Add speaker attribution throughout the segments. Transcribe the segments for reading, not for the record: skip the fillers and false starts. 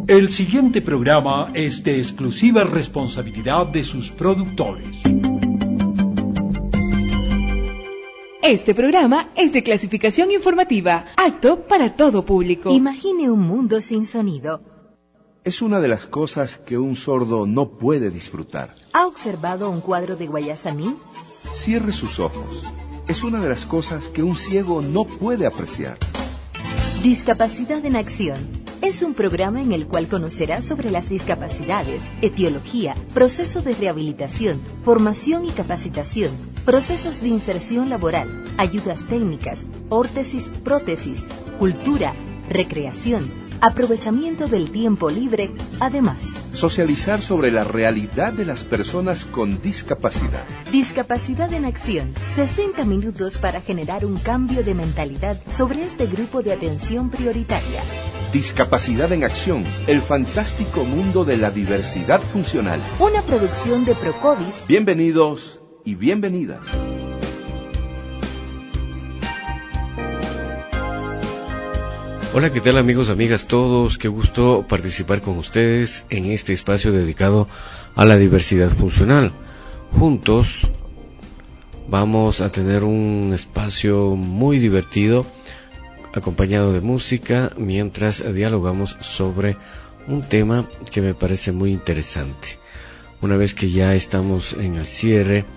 Speaker 1: El siguiente programa es de exclusiva responsabilidad de sus productores.
Speaker 2: Este programa es de clasificación informativa, apto para todo público.
Speaker 3: Imagine un mundo sin sonido.
Speaker 4: Es una de las cosas que un sordo no puede disfrutar.
Speaker 3: ¿Ha observado un cuadro de Guayasamín?
Speaker 4: Cierre sus ojos. Es una de las cosas que un ciego no puede apreciar.
Speaker 3: Discapacidad en Acción. Es un programa en el cual conocerás sobre las discapacidades, etiología, proceso de rehabilitación, formación y capacitación, procesos de inserción laboral, ayudas técnicas, órtesis, prótesis, cultura, recreación, aprovechamiento del tiempo libre, además.
Speaker 4: Socializar sobre la realidad de las personas con discapacidad.
Speaker 3: Discapacidad en Acción. 60 minutos para generar un cambio de mentalidad sobre este grupo de atención prioritaria.
Speaker 4: Discapacidad en Acción, el fantástico mundo de la diversidad funcional.
Speaker 3: Una producción de Procodis.
Speaker 4: Bienvenidos y bienvenidas.
Speaker 5: Hola, ¿qué tal amigos, amigas todos? Qué gusto participar con ustedes en este espacio dedicado a la diversidad funcional. Juntos vamos a tener un espacio muy divertido, acompañado de música, mientras dialogamos sobre un tema que me parece muy interesante. Una vez que ya estamos en el cierre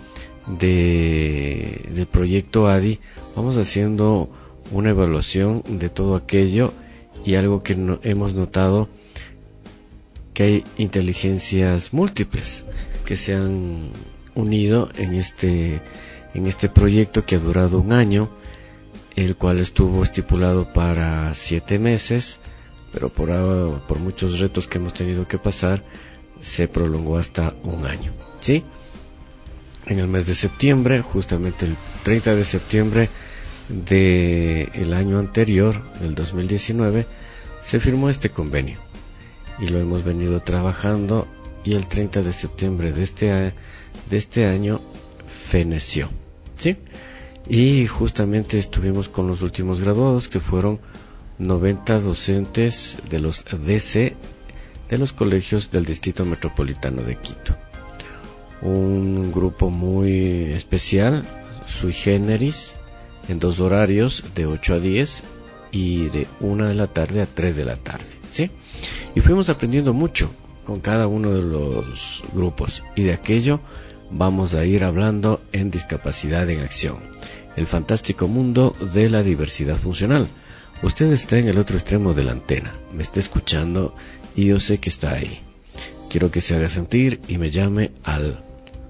Speaker 5: del proyecto ADI, vamos haciendo una evaluación de todo aquello y algo que hemos notado, que hay inteligencias múltiples que se han unido en este proyecto que ha durado un año, el cual estuvo estipulado para 7 meses, pero por muchos retos que hemos tenido que pasar, se prolongó hasta un año, ¿sí? En el mes de septiembre, justamente el 30 de septiembre del año anterior, del 2019, se firmó este convenio y lo hemos venido trabajando, y el 30 de septiembre de este año feneció, ¿sí? Y justamente estuvimos con los últimos graduados, que fueron 90 docentes de los DC de los colegios del Distrito Metropolitano de Quito. Un grupo muy especial, sui generis, en 2 horarios, de 8 a 10 y de 1 de la tarde a 3 de la tarde, ¿sí? Y fuimos aprendiendo mucho con cada uno de los grupos, y de aquello vamos a ir hablando en Discapacidad en Acción, el fantástico mundo de la diversidad funcional. Usted está en el otro extremo de la antena, me está escuchando y yo sé que está ahí. Quiero que se haga sentir y me llame al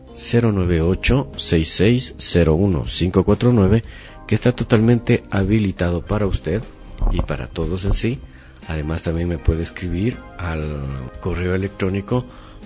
Speaker 5: 098-6601-549, que está totalmente habilitado para usted y para todos en sí. Además, también me puede escribir al correo electrónico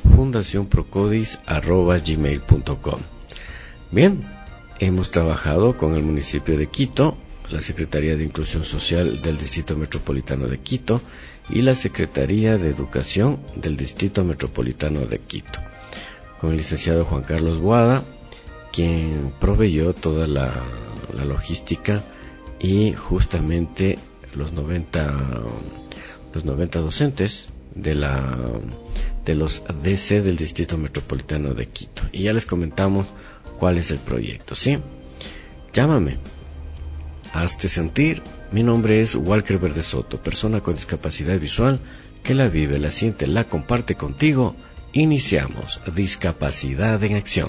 Speaker 5: fundacionprocodis@gmail.com. Bien, hemos trabajado con el municipio de Quito, la Secretaría de Inclusión Social del Distrito Metropolitano de Quito y la Secretaría de Educación del Distrito Metropolitano de Quito, con el licenciado Juan Carlos Boada, quien proveyó toda la logística, y justamente los 90 docentes de los DC del Distrito Metropolitano de Quito. Y ya les comentamos cuál es el proyecto, ¿sí? Llámame, hazte sentir. Mi nombre es Walker Verde Soto, persona con discapacidad visual que la vive, la siente, la comparte contigo. Iniciamos Discapacidad en Acción.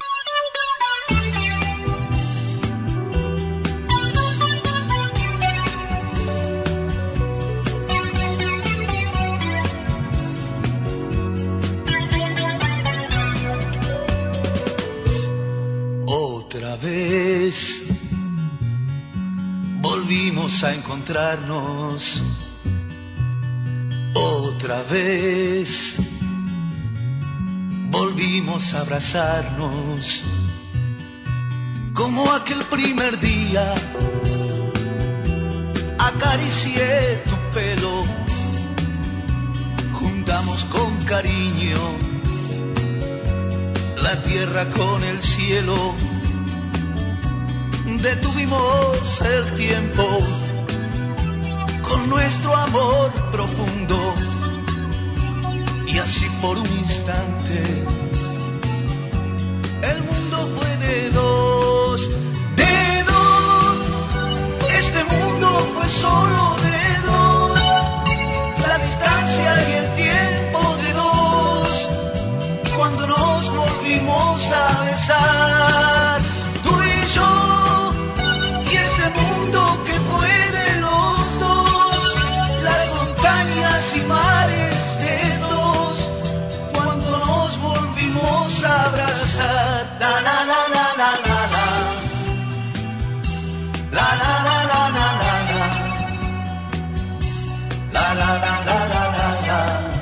Speaker 6: Otra vez volvimos a encontrarnos. Otra vez volvimos a abrazarnos, como aquel primer día. Acaricié tu pelo, juntamos con cariño la tierra con el cielo, detuvimos el tiempo con nuestro amor profundo. por un instante el mundo fue de dos. Este mundo fue solo de dos. La distancia y el tiempo de dos. Cuando nos volvimos a besar, tú y yo, y este mundo que fue de los dos. Las montañas y mares de dos. Cuando nos volvimos a abrazar. La la la la la la la. La la la la la la. La la la la la la.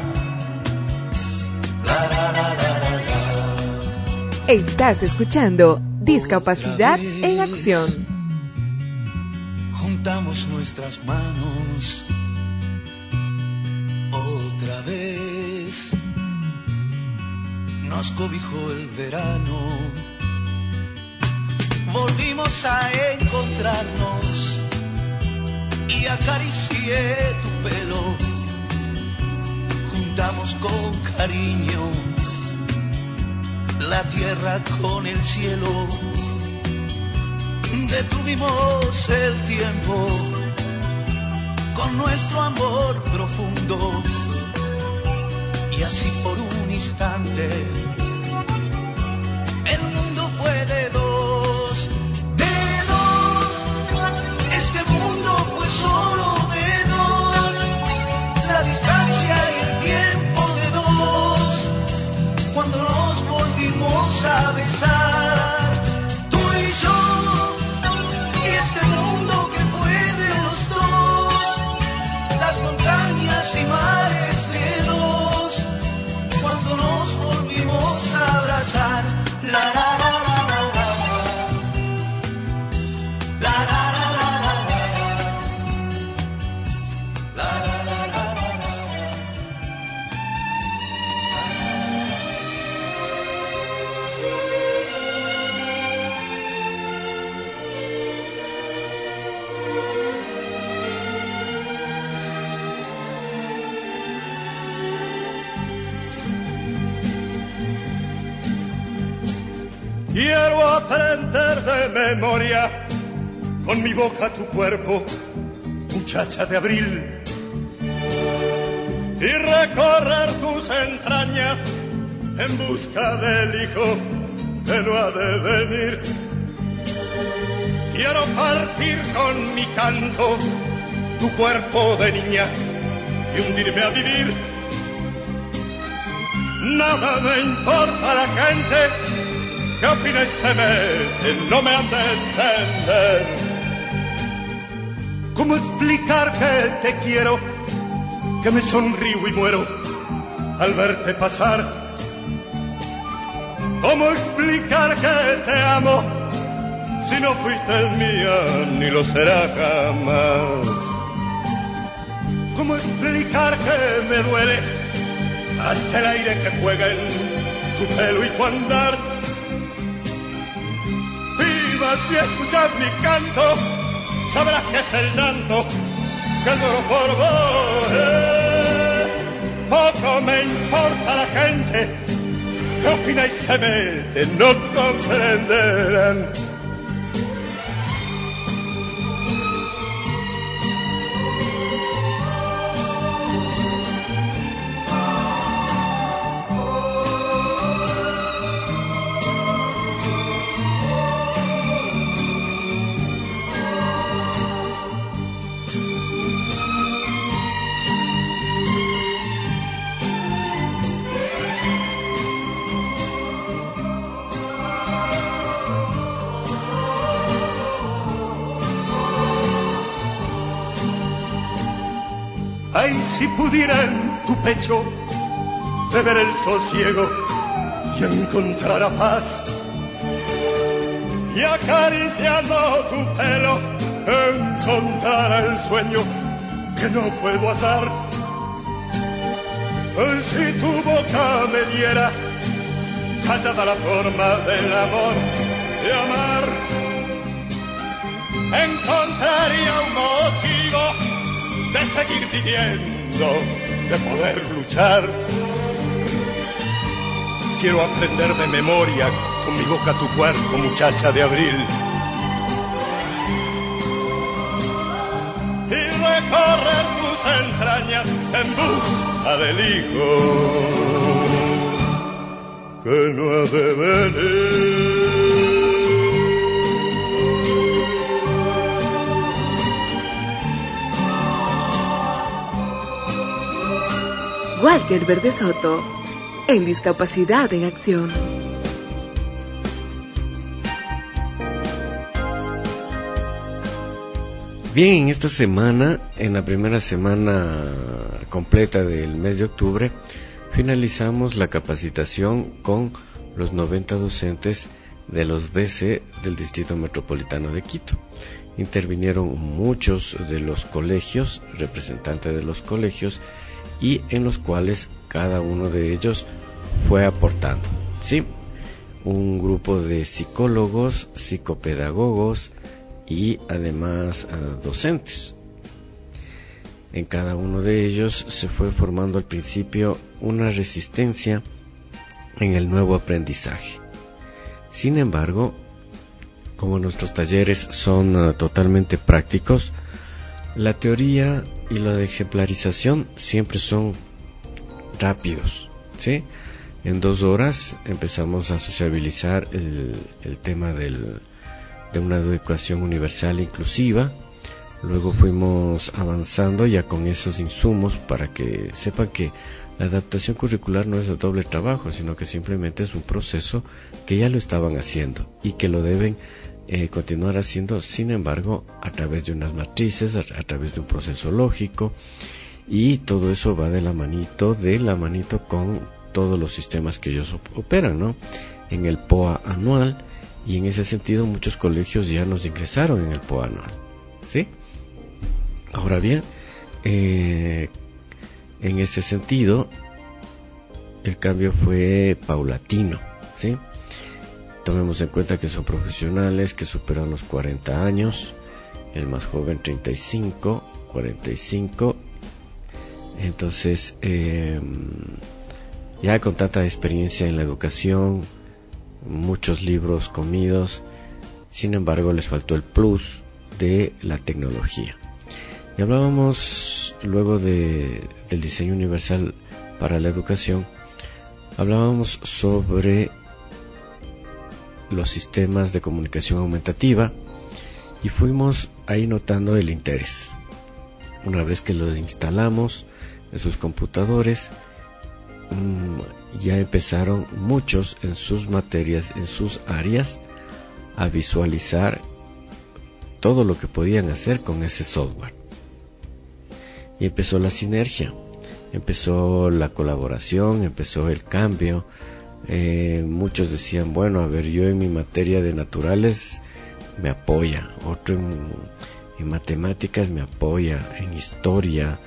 Speaker 6: La la la la la la.
Speaker 2: Estás escuchando Discapacidad en Acción.
Speaker 6: Juntamos nuestras manos otra vez. Nos cobijó el verano. Volvimos a encontrarnos y acaricié tu pelo. Juntamos con cariño la tierra con el cielo. Detuvimos el tiempo con nuestro amor profundo. Y así por un instante el mundo fue de dos. Este mundo fue solo de dos. La distancia y el tiempo de dos. Cuando nos volvimos a besar, tú y yo, y este mundo que fue de los dos. Las montañas y mares de dos. Cuando nos volvimos a abrazar. La la la la la la. La la la la la la. La la la la la la.
Speaker 7: Quiero aprender de memoria con mi boca tu cuerpo, muchacha de abril, y recorrer tus entrañas en busca del hijo que no ha de venir. Quiero partir con mi canto tu cuerpo de niña y hundirme a vivir. Nada me importa la gente que opina y se mete, no me han de entender. ¿Cómo explicar que te quiero, que me sonrío y muero al verte pasar? ¿Cómo explicar que te amo si no fuiste mía ni lo será jamás? ¿Cómo explicar que me duele hasta el aire que juega en tu pelo y tu andar? Si escuchas mi canto, sabrás que es el llanto que lloro por vos. Poco me importa la gente que opina y se mete, no comprenderán. Ay, si pudiera en tu pecho beber el sosiego y encontrar paz, y acariciando tu pelo encontrar el sueño que no puedo hacer. Ay, si tu boca me diera callada la forma del amor de amar, encontraría un motivo de seguir viviendo, de poder luchar. quiero aprender de memoria con mi boca tu cuerpo, muchacha de abril. Y recorrer tus entrañas en busca del hijo que no ha de venir.
Speaker 2: Walker Verde Soto, en Discapacidad en Acción.
Speaker 5: Bien, esta semana, en la primera semana completa del mes de octubre, finalizamos la capacitación con los 90 docentes de los DC del Distrito Metropolitano de Quito. Intervinieron muchos de los colegios, representantes de los colegios, y en los cuales cada uno de ellos fue aportando, ¿sí? Un grupo de psicólogos, psicopedagogos y además docentes. En cada uno de ellos se fue formando al principio una resistencia en el nuevo aprendizaje. Sin embargo, como nuestros talleres son totalmente prácticos, la teoría y la de ejemplarización siempre son rápidos, ¿sí? En 2 horas empezamos a sociabilizar el tema de una educación universal inclusiva. Luego fuimos avanzando ya con esos insumos para que sepan que la adaptación curricular no es de doble trabajo, sino que simplemente es un proceso que ya lo estaban haciendo y que lo deben continuar haciendo, sin embargo, a través de unas matrices, a través de un proceso lógico, y todo eso va de la manito con todos los sistemas que ellos operan, ¿no? En el POA anual, y en ese sentido muchos colegios ya nos ingresaron en el POA anual, ¿sí? Ahora bien, en ese sentido, el cambio fue paulatino, ¿sí? Tomemos en cuenta que son profesionales que superan los 40 años, el más joven 35, 45, entonces ya con tanta experiencia en la educación, muchos libros comidos, sin embargo les faltó el plus de la tecnología. Y hablábamos luego del diseño universal para la educación, hablábamos sobre los sistemas de comunicación aumentativa y fuimos ahí notando el interés. Una vez que lo instalamos en sus computadores, ya empezaron muchos en sus materias, en sus áreas, a visualizar todo lo que podían hacer con ese software. Y empezó la sinergia, empezó la colaboración, empezó el cambio. Muchos decían, bueno, a ver, yo en mi materia de naturales me apoya, otro en matemáticas me apoya, en historia,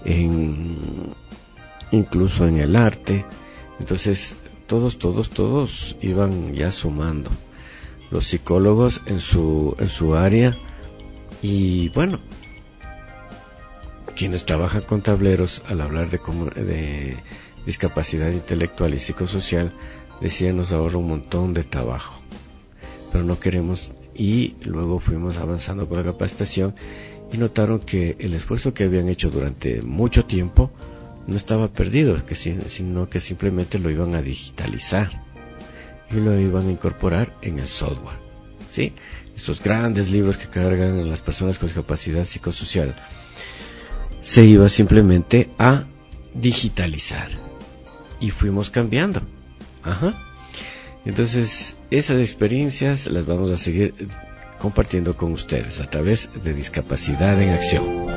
Speaker 5: incluso en el arte. Entonces todos iban ya sumando, los psicólogos en su área, y bueno, quienes trabajan con tableros, al hablar de discapacidad intelectual y psicosocial, decían, nos ahorra un montón de trabajo, pero no queremos. Y luego fuimos avanzando con la capacitación y notaron que el esfuerzo que habían hecho durante mucho tiempo no estaba perdido, sino que simplemente lo iban a digitalizar y lo iban a incorporar en el software, ¿sí? Estos grandes libros que cargan las personas con discapacidad psicosocial se iba simplemente a digitalizar, y fuimos cambiando. Entonces, esas experiencias las vamos a seguir compartiendo con ustedes a través de Discapacidad en Acción.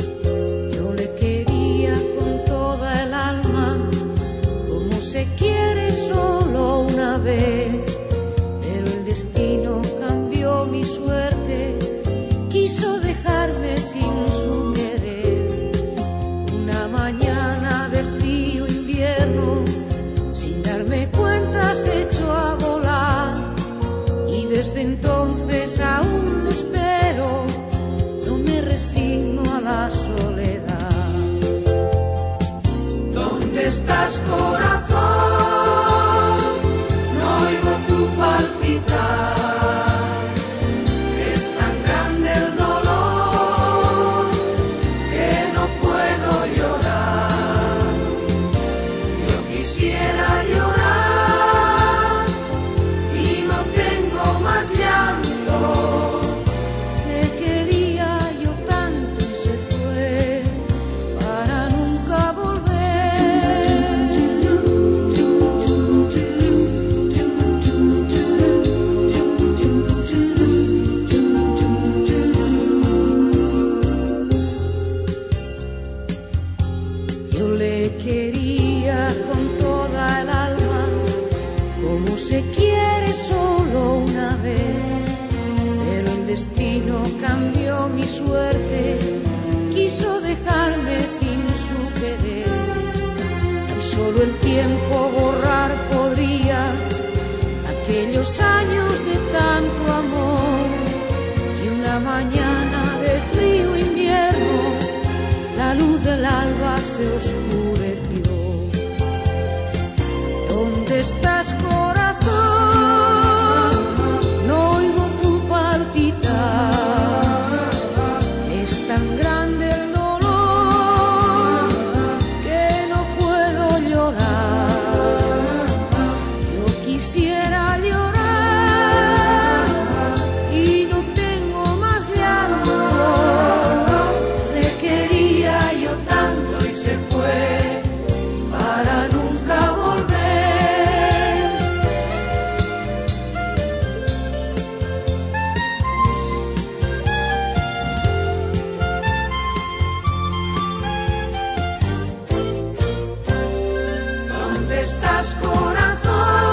Speaker 8: Yo le quería con toda el alma, como se quiere Desde entonces aún espero, no me resigno a la soledad. ¿Dónde estás, corazón? No oigo tu palpitar. Es tan grande el dolor que no puedo llorar. Yo quisiera llorar y no tengo más llanto. Le quería yo tanto y se fue para nunca volver. Yo le quería con toda el alma, como se quiere solo una vez, pero el destino cambió mi suerte, quiso dejarme sin su querer. Tan solo el tiempo borrar podría aquellos años de tanto amor, y una mañana de frío invierno la luz del alba se oscureció. ¿Dónde estás, corazón? No oigo tu palpitar. Es tan grande el dolor que no puedo llorar. Yo quisiera llorar y no tengo más llanto. Le quería yo tanto y se fue para nunca volver. ¿Dónde estás, corazón?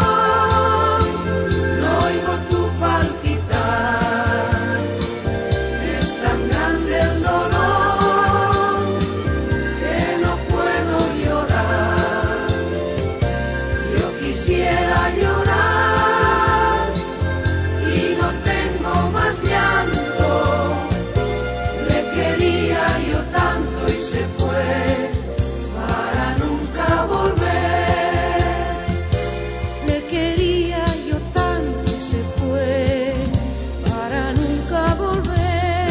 Speaker 8: No oigo tu palpitar. Es tan grande el dolor que no puedo llorar. Yo quisiera llorar y no tengo más llanto. Le quería yo tanto y se fue para nunca volver. Le quería yo tanto y se fue para nunca volver.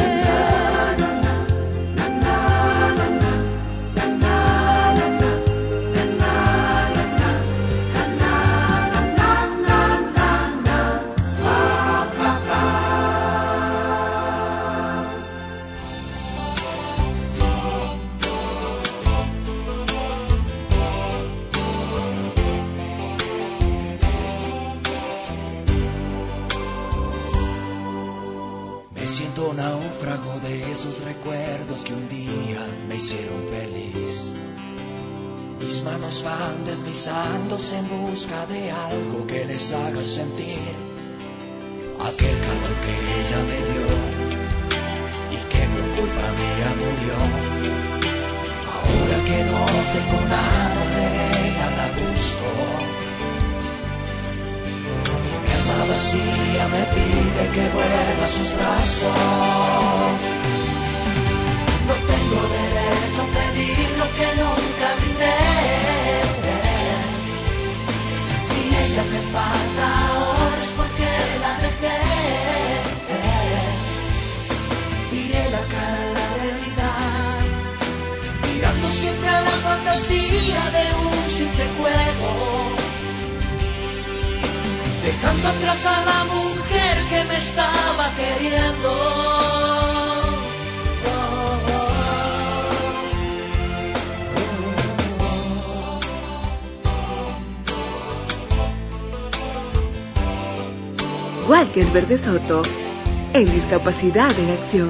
Speaker 6: Me siento náufrago de esos recuerdos que un día me hicieron feliz. Mis manos van deslizándose en busca de algo que les haga sentir aquel calor que ella me dio y que por culpa mía murió. Ahora que no tengo nada de ella la busco. Mi alma vacía me pide que vuelva a sus brazos. No tengo derecho a pedir lo que nunca brindé. Si ella me falta ahora es porque la dejé. Miré la cara a la realidad, mirando siempre a la fantasía de un simple juego, dejando atrás a la mujer que me estaba queriendo.
Speaker 2: Walker Verde Soto, en Discapacidad en Acción.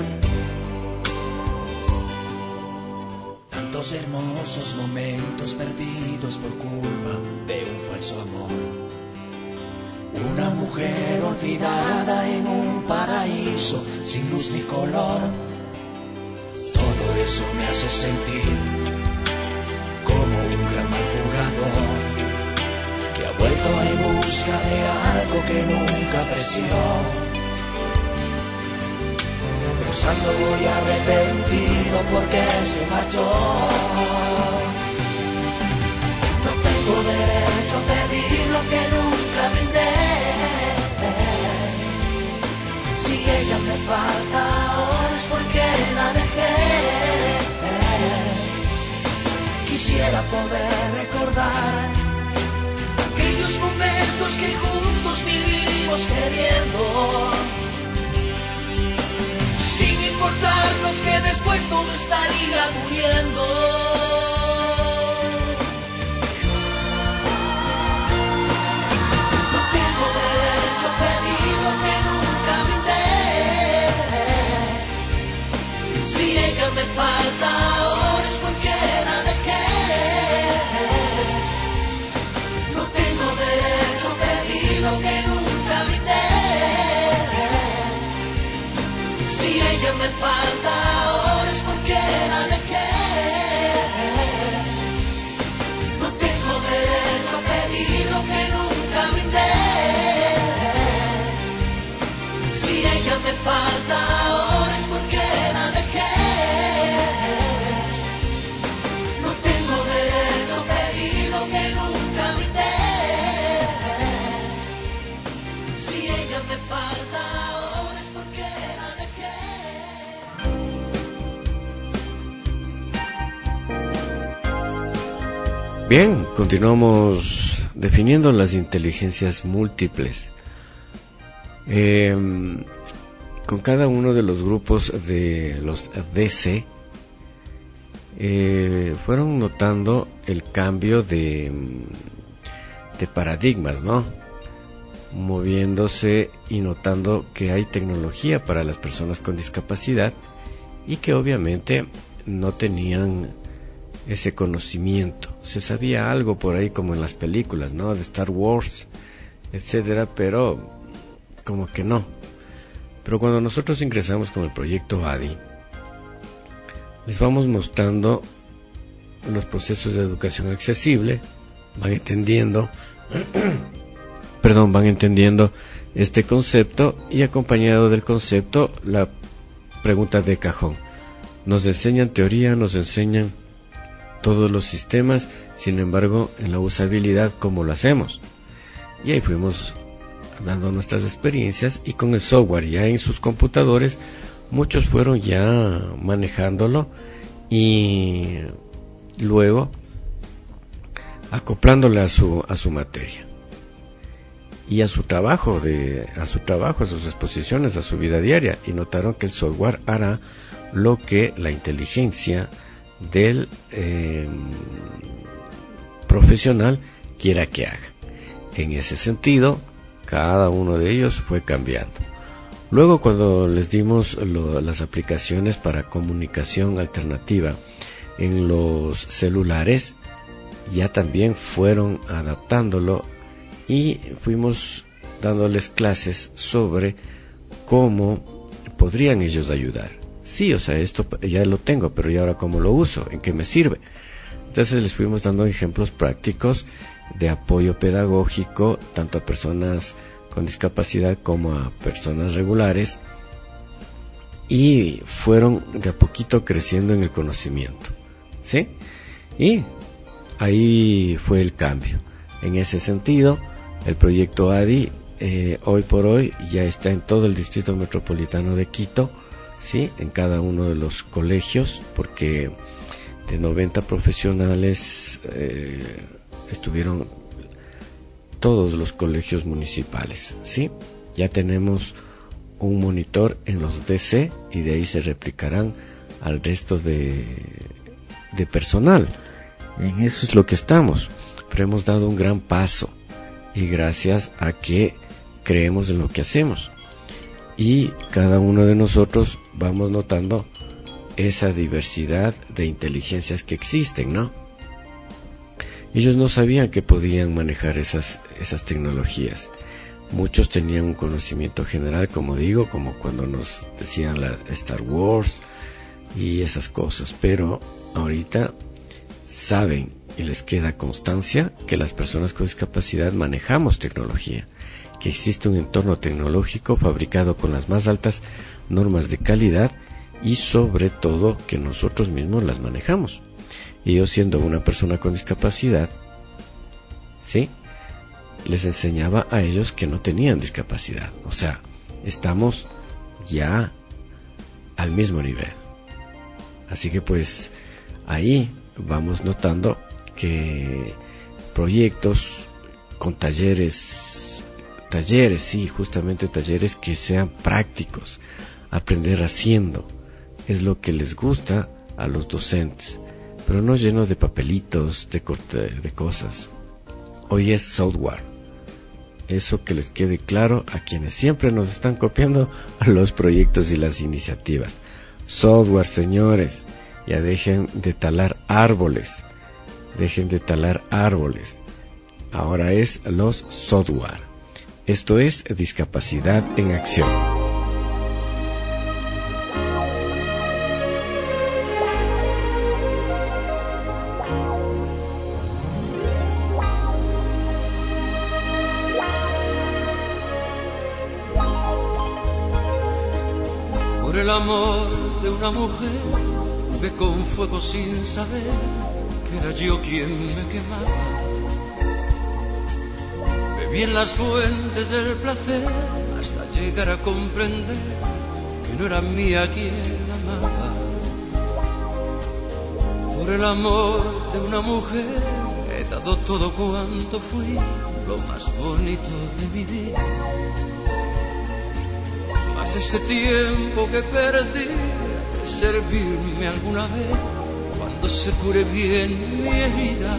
Speaker 6: Tantos hermosos momentos perdidos por culpa de un falso amor. Una mujer olvidada en un paraíso sin luz ni color. Todo eso me hace sentir como un gran mal jugador que ha vuelto vuelto en busca de algo que nunca apreció. Pensando voy arrepentido porque se marchó. No tengo derecho a pedir lo que nunca brindé. Si ella me falta ahora es porque la dejé. Quisiera poder recordar aquellos momentos que juntos vivimos queriendo, sin importarnos que después todo estaría muriendo. No tengo derecho a pedir lo que nunca brindé. Si ella me falta ahora es porque la dejé. No tengo derecho a pedir lo que nunca brindé. Si ella me falta ahora es porque la dejé. No tengo derecho a pedir lo que nunca brindé. Si ella me falta ahora es porque la dejé. No tengo derecho a pedir lo que nunca brindé. Si ella me falta ahora es porque la dejé.
Speaker 5: Bien, continuamos definiendo las inteligencias múltiples. Con cada uno de los grupos de los DC, fueron notando el cambio de paradigmas, ¿no? Moviéndose y notando que hay tecnología para las personas con discapacidad y que obviamente no tenían ese conocimiento. Se sabía algo por ahí como en las películas, ¿no? De Star Wars, etcétera, pero como que no. Pero cuando nosotros ingresamos con el proyecto ADI, les vamos mostrando los procesos de educación accesible, van entendiendo van entendiendo este concepto, y acompañado del concepto la pregunta de cajón. Nos enseñan teoría, nos enseñan todos los sistemas, sin embargo en la usabilidad ¿cómo lo hacemos? Y ahí fuimos dando nuestras experiencias, y con el software ya en sus computadores muchos fueron ya manejándolo y luego acoplándole a su materia y a su trabajo, a sus exposiciones, a su vida diaria, y notaron que el software hará lo que la inteligencia del profesional quiera que haga. En ese sentido, cada uno de ellos fue cambiando. Luego, cuando les dimos las aplicaciones para comunicación alternativa en los celulares, ya también fueron adaptándolo y fuimos dándoles clases sobre cómo podrían ellos ayudar. Sí, o sea, esto ya lo tengo, pero ¿y ahora cómo lo uso? ¿En qué me sirve? Entonces les fuimos dando ejemplos prácticos de apoyo pedagógico, tanto a personas con discapacidad como a personas regulares, y fueron de a poquito creciendo en el conocimiento, ¿sí? Y ahí fue el cambio. En ese sentido, el proyecto ADI hoy por hoy ya está en todo el distrito metropolitano de Quito, ¿sí? En cada uno de los colegios, porque de 90 profesionales estuvieron todos los colegios municipales, ¿sí? Ya tenemos un monitor en los DC y de ahí se replicarán al resto de personal. En eso es lo que estamos, pero hemos dado un gran paso, y gracias a que creemos en lo que hacemos, y cada uno de nosotros vamos notando esa diversidad de inteligencias que existen, ¿no? Ellos no sabían que podían manejar esas tecnologías. Muchos tenían un conocimiento general, como digo, como cuando nos decían la Star Wars y esas cosas, pero ahorita saben y les queda constancia que las personas con discapacidad manejamos tecnología, que existe un entorno tecnológico fabricado con las más altas normas de calidad y sobre todo que nosotros mismos las manejamos. Y yo, siendo una persona con discapacidad, ¿sí?, les enseñaba a ellos que no tenían discapacidad. O sea, estamos ya al mismo nivel. Así que pues ahí vamos notando que proyectos con talleres, sí, justamente talleres que sean prácticos, aprender haciendo, es lo que les gusta a los docentes, pero no lleno de papelitos, de cosas. Hoy es software. Eso que les quede claro a quienes siempre nos están copiando los proyectos y las iniciativas. Software, señores, ya dejen de talar árboles. Ahora es los software. Esto es Discapacidad en Acción.
Speaker 9: Por el amor de una mujer jugué con fuego sin saber que era yo quien me quemaba. Bebí en las fuentes del placer hasta llegar a comprender que no era mía quien amaba. Por el amor de una mujer he dado todo cuanto fui, lo más bonito de mi vida. Mas ese tiempo que perdí de servirme alguna vez cuando se cure bien mi herida.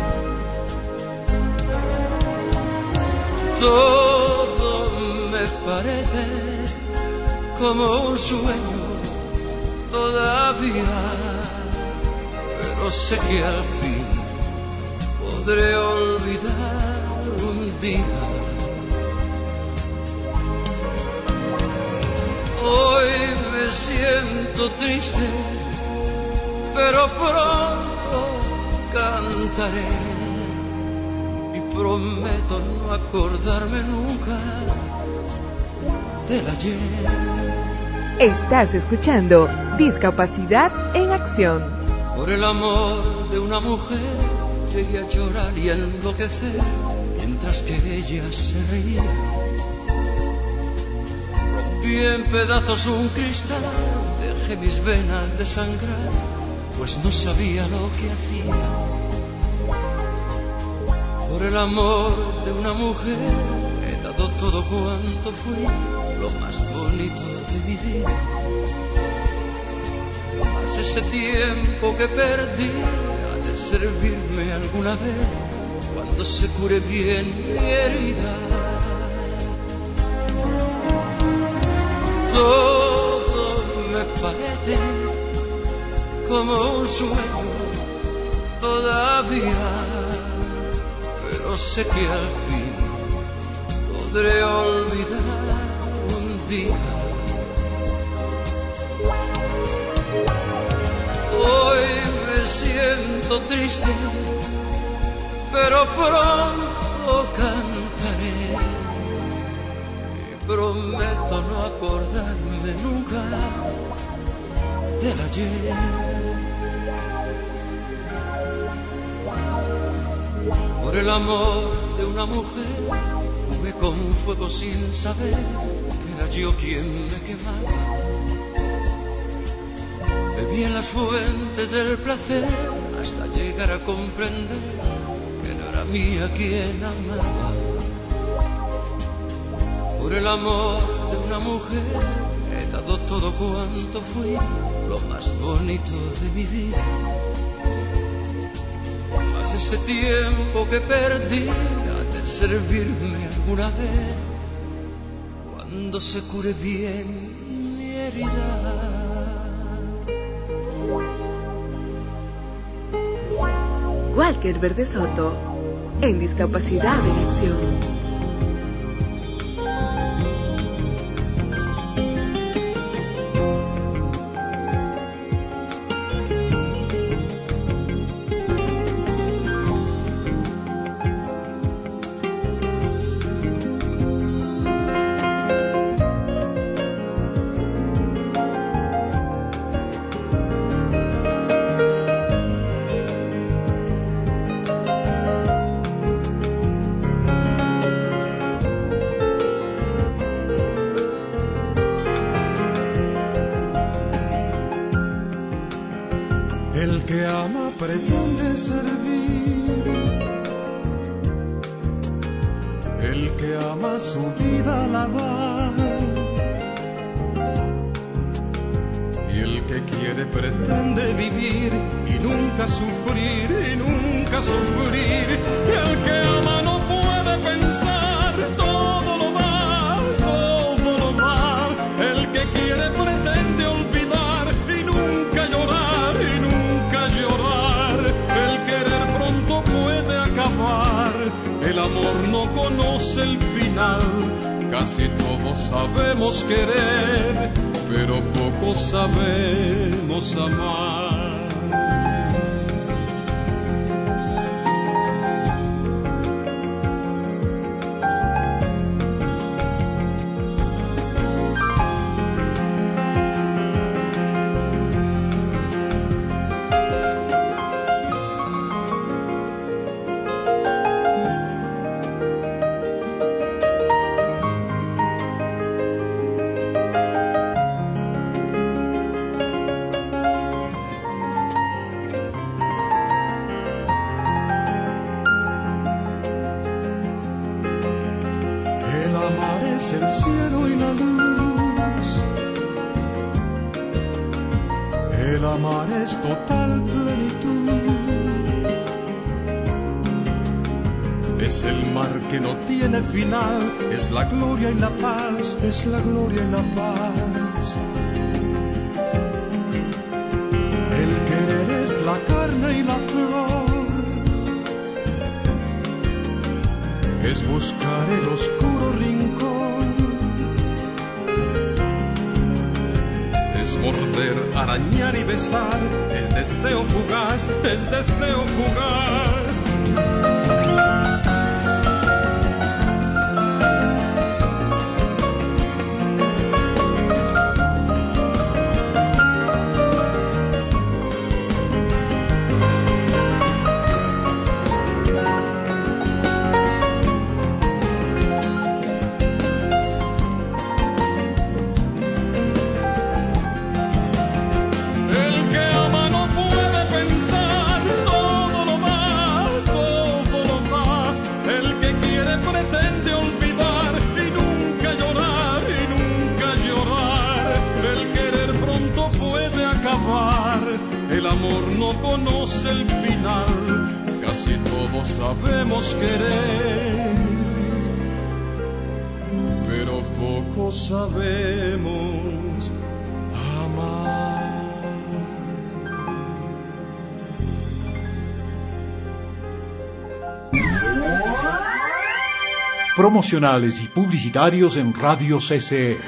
Speaker 9: Todo me parece como un sueño todavía, pero sé que al fin podré olvidar un día. Hoy me siento triste, pero pronto cantaré y prometo no acordarme nunca del ayer.
Speaker 2: Estás escuchando Discapacidad en Acción.
Speaker 9: Por el amor de una mujer llegué a llorar y a enloquecer mientras que ella se reía. Rompí en pedazos un cristal, dejé mis venas desangrar, pues no sabía lo que hacía. Por el amor de una mujer he dado todo cuanto fui, lo más bonito de mi vida. Mas ese tiempo que perdí ha de servirme alguna vez cuando se cure bien mi herida. Todo me parece como un sueño todavía, pero sé que al fin podré olvidar un día. Hoy me siento triste, pero pronto cantaré y prometo no acordarme nunca del ayer. Por el amor de una mujer jugué con fuego sin saber que era yo quien me quemaba. Bebí en las fuentes del placer hasta llegar a comprender que no era mía quien amaba. Por el amor de una mujer he dado todo cuanto fui, lo más bonito de mi vida. Mas ese tiempo que perdí ha de servirme alguna vez cuando se cure bien mi herida.
Speaker 2: Walker Verde Soto, en Discapacidad en Acción.
Speaker 9: quiere pretende vivir y nunca sufrir, y nunca sufrir. El que ama no puede pensar, todo lo da, todo lo da. El que quiere pretende olvidar y nunca llorar, y nunca llorar. El querer pronto puede acabar, el amor no conoce el final. Casi todos sabemos querer, pero pocos sabemos amar. El cielo y la luz, el amar es total plenitud, es el mar que no tiene final, es la gloria y la paz, es la gloria y la paz. El querer es la carne y la flor, es buscar el oscuro rincón, morder, arañar y besar, es deseo fugaz, es deseo fugaz. El amor no conoce el final, casi todos sabemos querer, pero pocos sabemos amar.
Speaker 1: Promocionales y publicitarios en Radio CCE.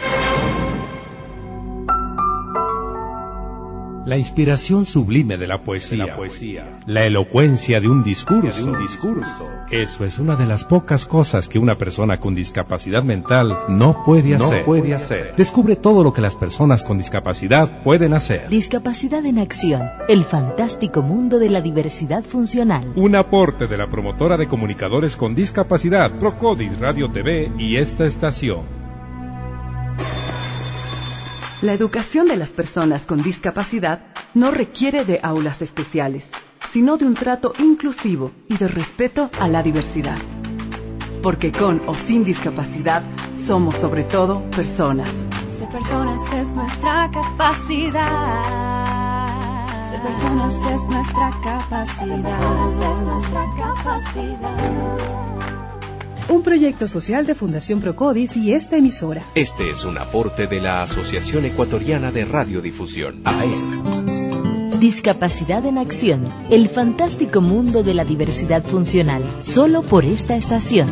Speaker 10: La inspiración sublime de la poesía, la elocuencia de un discurso. Eso es una de las pocas cosas que una persona con discapacidad mental no puede hacer. Descubre todo lo que las personas con discapacidad pueden hacer.
Speaker 3: Discapacidad en acción, el fantástico mundo de la diversidad funcional.
Speaker 10: Un aporte de la promotora de comunicadores con discapacidad, Procodis Radio TV y esta estación.
Speaker 11: La educación de las personas con discapacidad no requiere de aulas especiales, sino de un trato inclusivo y de respeto a la diversidad. Porque con o sin discapacidad, somos sobre todo personas.
Speaker 12: Ser personas es nuestra capacidad. Ser personas es nuestra capacidad. Ser personas es nuestra capacidad.
Speaker 2: Un proyecto social de Fundación Procodis y esta emisora.
Speaker 4: Este es un aporte de la Asociación Ecuatoriana de Radiodifusión, AER.
Speaker 3: Discapacidad en acción, el fantástico mundo de la diversidad funcional, solo por esta estación.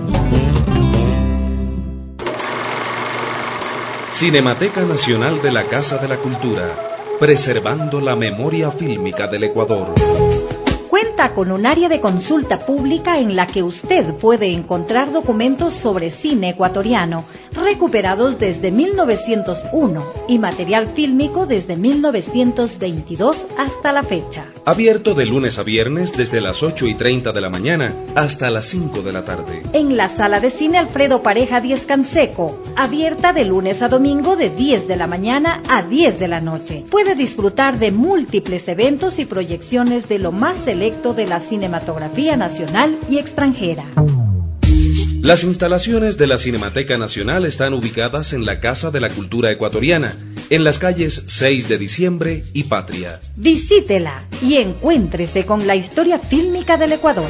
Speaker 13: Cinemateca Nacional de la Casa de la Cultura, preservando la memoria fílmica del Ecuador.
Speaker 14: Cuenta con un área de consulta pública en la que usted puede encontrar documentos sobre cine ecuatoriano, recuperados desde 1901 y material fílmico desde 1922 hasta la fecha.
Speaker 13: Abierto de lunes a viernes desde las 8:30 de la mañana hasta las 5 de la tarde.
Speaker 14: En la sala de cine Alfredo Pareja 10 Canseco, abierta de lunes a domingo de 10 de la mañana a 10 de la noche. Puede disfrutar de múltiples eventos y proyecciones de lo más selecto de la cinematografía nacional y extranjera.
Speaker 13: Las instalaciones de la Cinemateca Nacional están ubicadas en la Casa de la Cultura Ecuatoriana, en las calles 6 de Diciembre y Patria.
Speaker 14: Visítela y encuéntrese con la historia fílmica del Ecuador.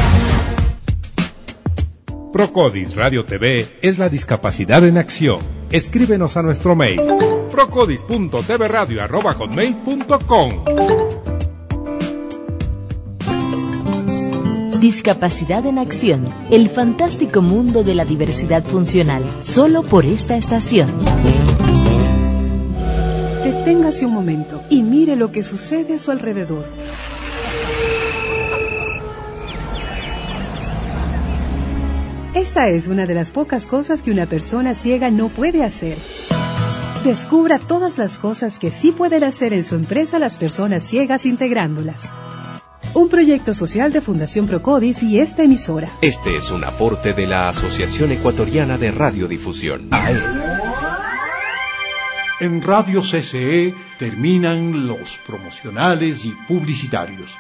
Speaker 10: Procodis Radio TV es la discapacidad en acción. Escríbenos a nuestro mail procodis.tvradio@hotmail.com.
Speaker 3: Discapacidad en acción, el fantástico mundo de la diversidad funcional, solo por esta estación.
Speaker 11: Deténgase un momento y mire lo que sucede a su alrededor. Esta es una de las pocas cosas que una persona ciega no puede hacer. Descubra todas las cosas que sí pueden hacer en su empresa las personas ciegas integrándolas. Un proyecto social de Fundación Procodis y esta emisora.
Speaker 4: Este es un aporte de la Asociación Ecuatoriana de Radiodifusión, AE.
Speaker 1: En Radio CCE terminan los promocionales y publicitarios.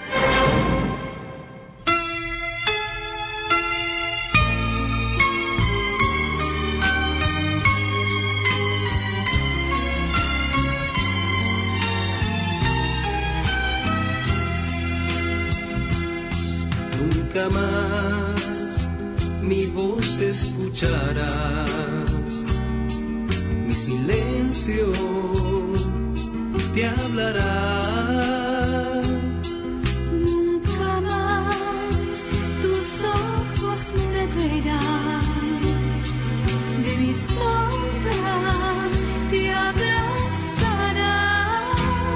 Speaker 6: Nunca más mi voz escucharás, mi silencio te hablará.
Speaker 8: Nunca más tus ojos me verán, de mi sombra te abrazarás.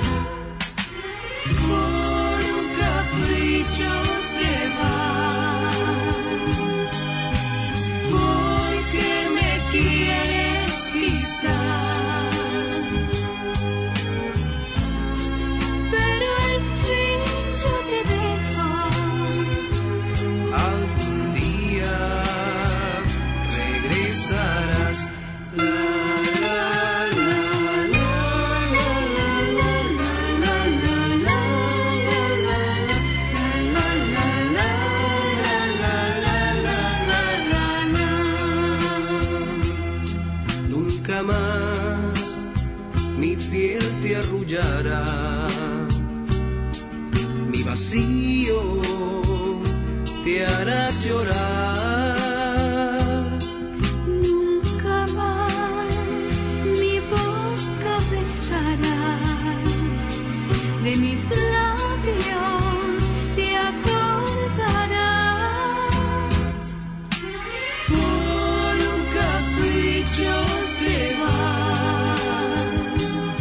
Speaker 8: Por un capricho te vas, porque me quieres quizás, pero al fin yo te dejo.
Speaker 6: Algún día regresarás. Nunca más mi piel te arrullará, mi vacío te hará llorar.
Speaker 8: Nunca más mi boca besará, de mis labios te acordarás. Por un capricho te vas,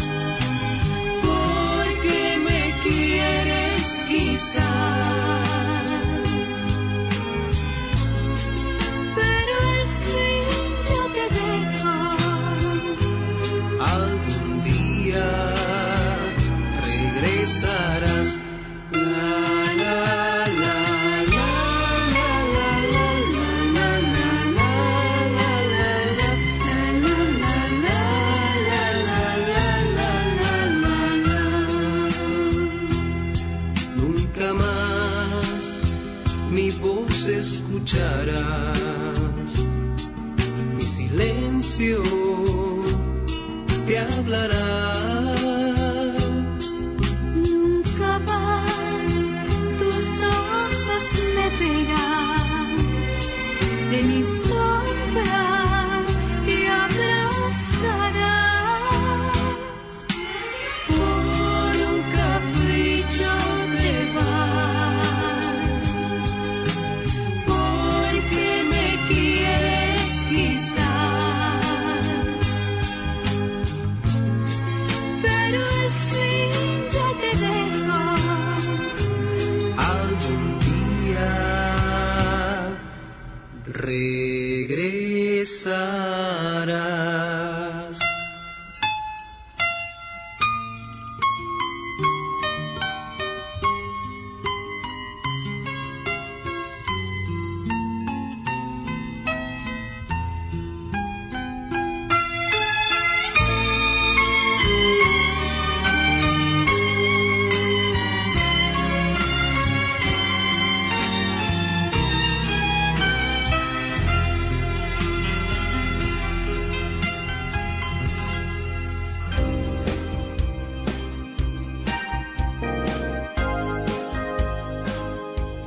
Speaker 8: porque me quieres quizás, pero al fin yo te dejo.
Speaker 6: Algún día regresarás. Nunca más mi voz escucharás, mi silencio te hablará.
Speaker 8: Nunca más tus ojos me verán, de mi sombra te abrazarás. Por un capricho te vas, porque me quieres quizás,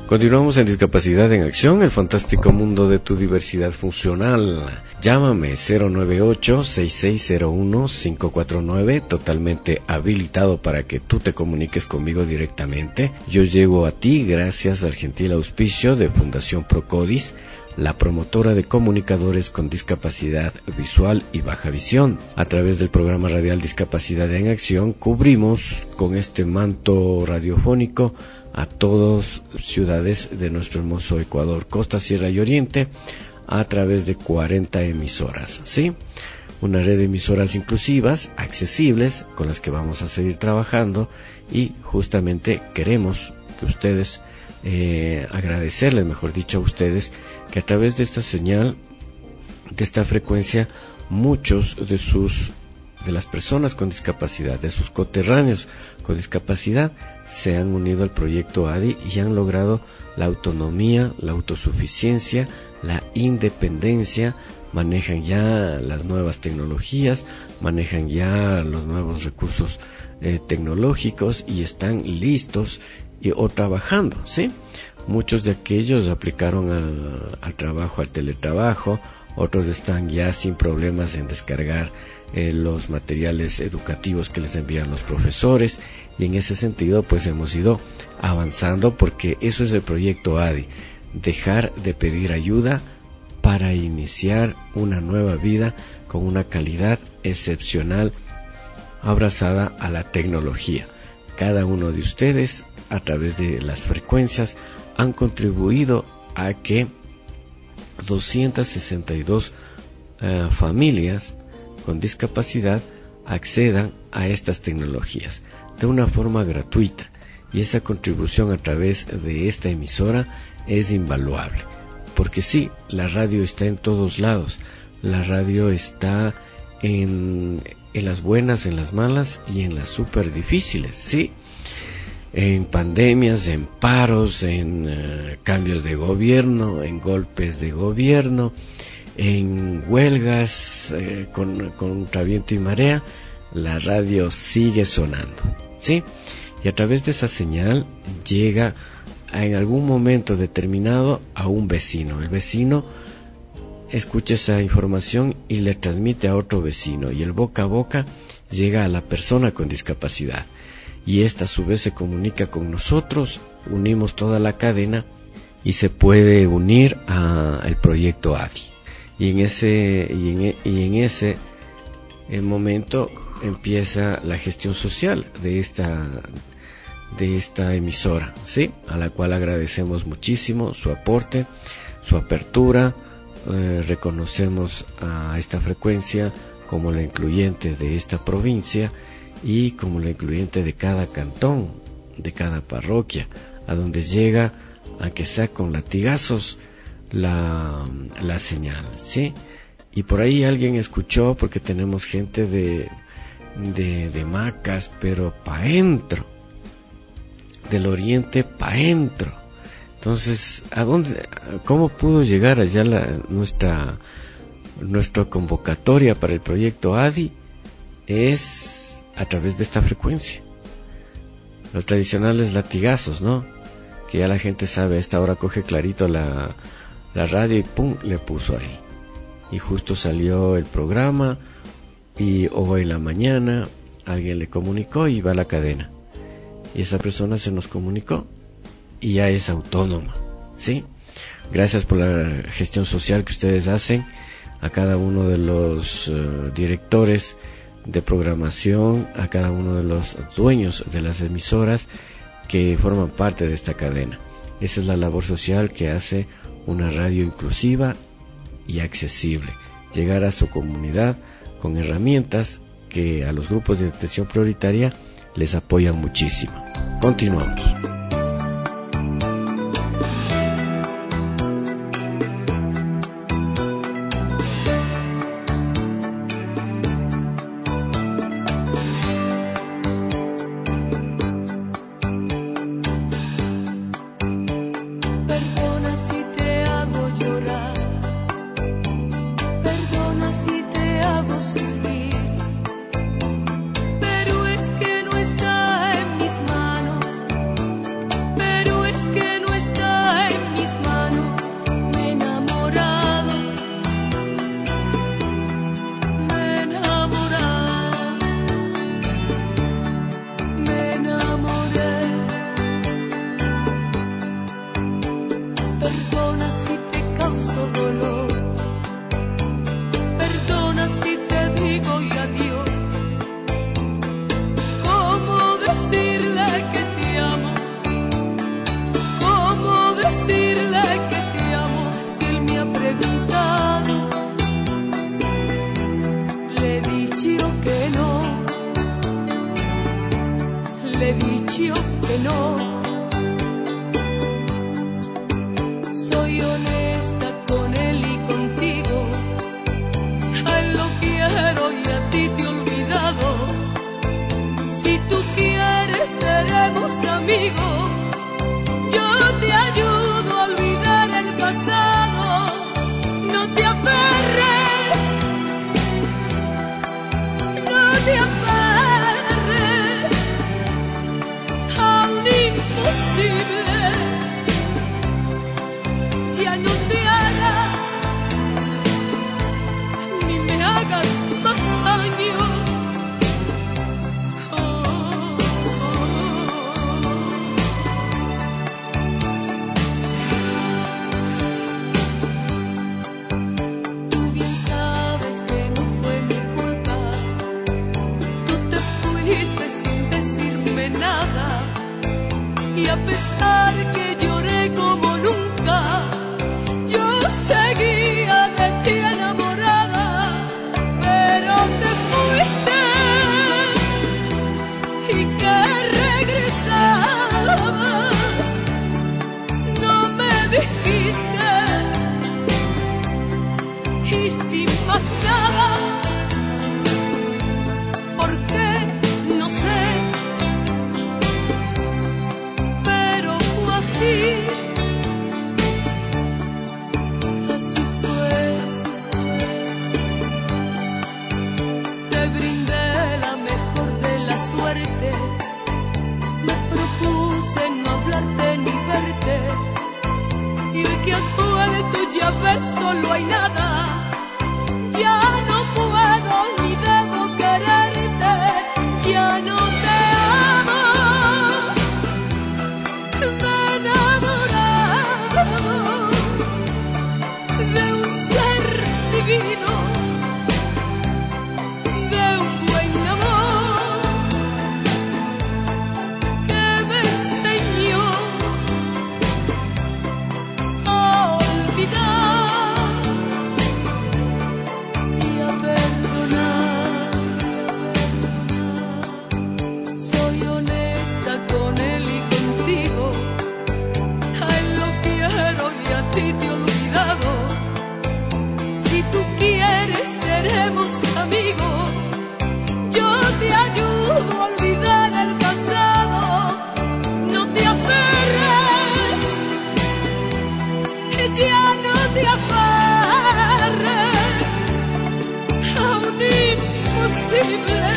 Speaker 5: Continuamos en Discapacidad en Acción, el fantástico mundo de tu diversidad funcional. Llámame 098-6601-549, totalmente habilitado para que tú te comuniques conmigo directamente. Yo llego a ti gracias al gentil auspicio de Fundación Procodis, la promotora de comunicadores con discapacidad visual y baja visión. A través del programa radial Discapacidad en Acción, cubrimos con este manto radiofónico a todas ciudades de nuestro hermoso Ecuador, costa, sierra y oriente, a través de 40 emisoras, ¿sí? Una red de emisoras inclusivas, accesibles, con las que vamos a seguir trabajando, y justamente queremos que ustedes, agradecerles, mejor dicho, a ustedes, que a través de esta señal, de esta frecuencia, muchos de las personas con discapacidad, de sus coterráneos con discapacidad, se han unido al proyecto ADI y han logrado la autonomía, la autosuficiencia, la independencia, manejan ya las nuevas tecnologías, manejan ya los nuevos recursos tecnológicos y están listos o trabajando, ¿sí? Muchos de aquellos aplicaron al trabajo, al teletrabajo, otros están ya sin problemas en descargar los materiales educativos que les envían los profesores, y en ese sentido pues hemos ido avanzando, porque eso es el proyecto ADI, dejar de pedir ayuda para iniciar una nueva vida con una calidad excepcional abrazada a la tecnología. Cada uno de ustedes, a través de las frecuencias, han contribuido a que 262 familias con discapacidad accedan a estas tecnologías de una forma gratuita, y esa contribución a través de esta emisora es invaluable, porque sí, la radio está en todos lados, la radio está en las buenas, en las malas y en las súper difíciles, sí, en pandemias, en paros, en cambios de gobierno, en golpes de gobierno, en huelgas, contra viento y marea, la radio sigue sonando, ¿sí? Y a través de esa señal llega en algún momento determinado a un vecino. El vecino escucha esa información y le transmite a otro vecino, y el boca a boca llega a la persona con discapacidad, y esta a su vez se comunica con nosotros, unimos toda la cadena y se puede unir al proyecto ADI. Y en ese momento empieza la gestión social de esta emisora, ¿sí? A la cual agradecemos muchísimo su aporte, su apertura. Reconocemos a esta frecuencia como la incluyente de esta provincia y como la incluyente de cada cantón, de cada parroquia, a donde llega, aunque sea con latigazos, la señal, ¿sí? Y por ahí alguien escuchó, porque tenemos gente de Macas, pero pa' entro, del oriente pa' entro. Entonces, cómo pudo llegar allá nuestra convocatoria para el proyecto ADI? Es a través de esta frecuencia. Los tradicionales latigazos, ¿no? Que ya la gente sabe, a esta hora coge clarito la radio y pum, le puso ahí. Y justo salió el programa, y hoy en la mañana alguien le comunicó y va a la cadena. Y esa persona se nos comunicó y ya es autónoma, ¿sí? Gracias por la gestión social que ustedes hacen, a cada uno de los directores de programación, a cada uno de los dueños de las emisoras que forman parte de esta cadena. Esa es la labor social que hace una radio inclusiva y accesible, llegar a su comunidad con herramientas que a los grupos de atención prioritaria les apoyan muchísimo. Continuamos.
Speaker 6: Pero es que no está en mis manos
Speaker 15: dicho que no. Soy honesta con él y contigo. A él lo quiero y a ti te he olvidado. Si tú quieres seremos amigos. Yo te ayudo a olvidar el pasado. No te aferres, no te aferres a un imposible. Ya no te hagas, ni me hagas más daño. Tú bien sabes que no fue mi culpa. Tú te fuiste sin decirme nada. Y a pesar que lloré como nunca, yo seguía de ti enamorada. Pero te fuiste y que regresabas. No me dijiste. Y sin más nada, ¿por qué? No sé, pero fue así. Así fue. Te brindé la mejor de las suertes. Me propuse no hablarte ni verte. Y hoy que has vuelto ya ves, solo hay nada. Ya no puedo ni debo quererte. Ya no te amo. Me he enamorado de un ser divino, de un buen amor que me enseñó a olvidar y a perdonar. Soy honesta con él y contigo. A él lo quiero y a ti te he olvidado. Si tú quieres seremos amigos. Yo te ayudo a olvidar el pasado. No te aferres, ya no te aferres a un imposible.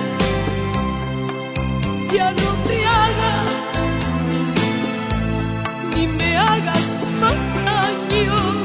Speaker 15: Ya no te hagas, ni me hagas más daño.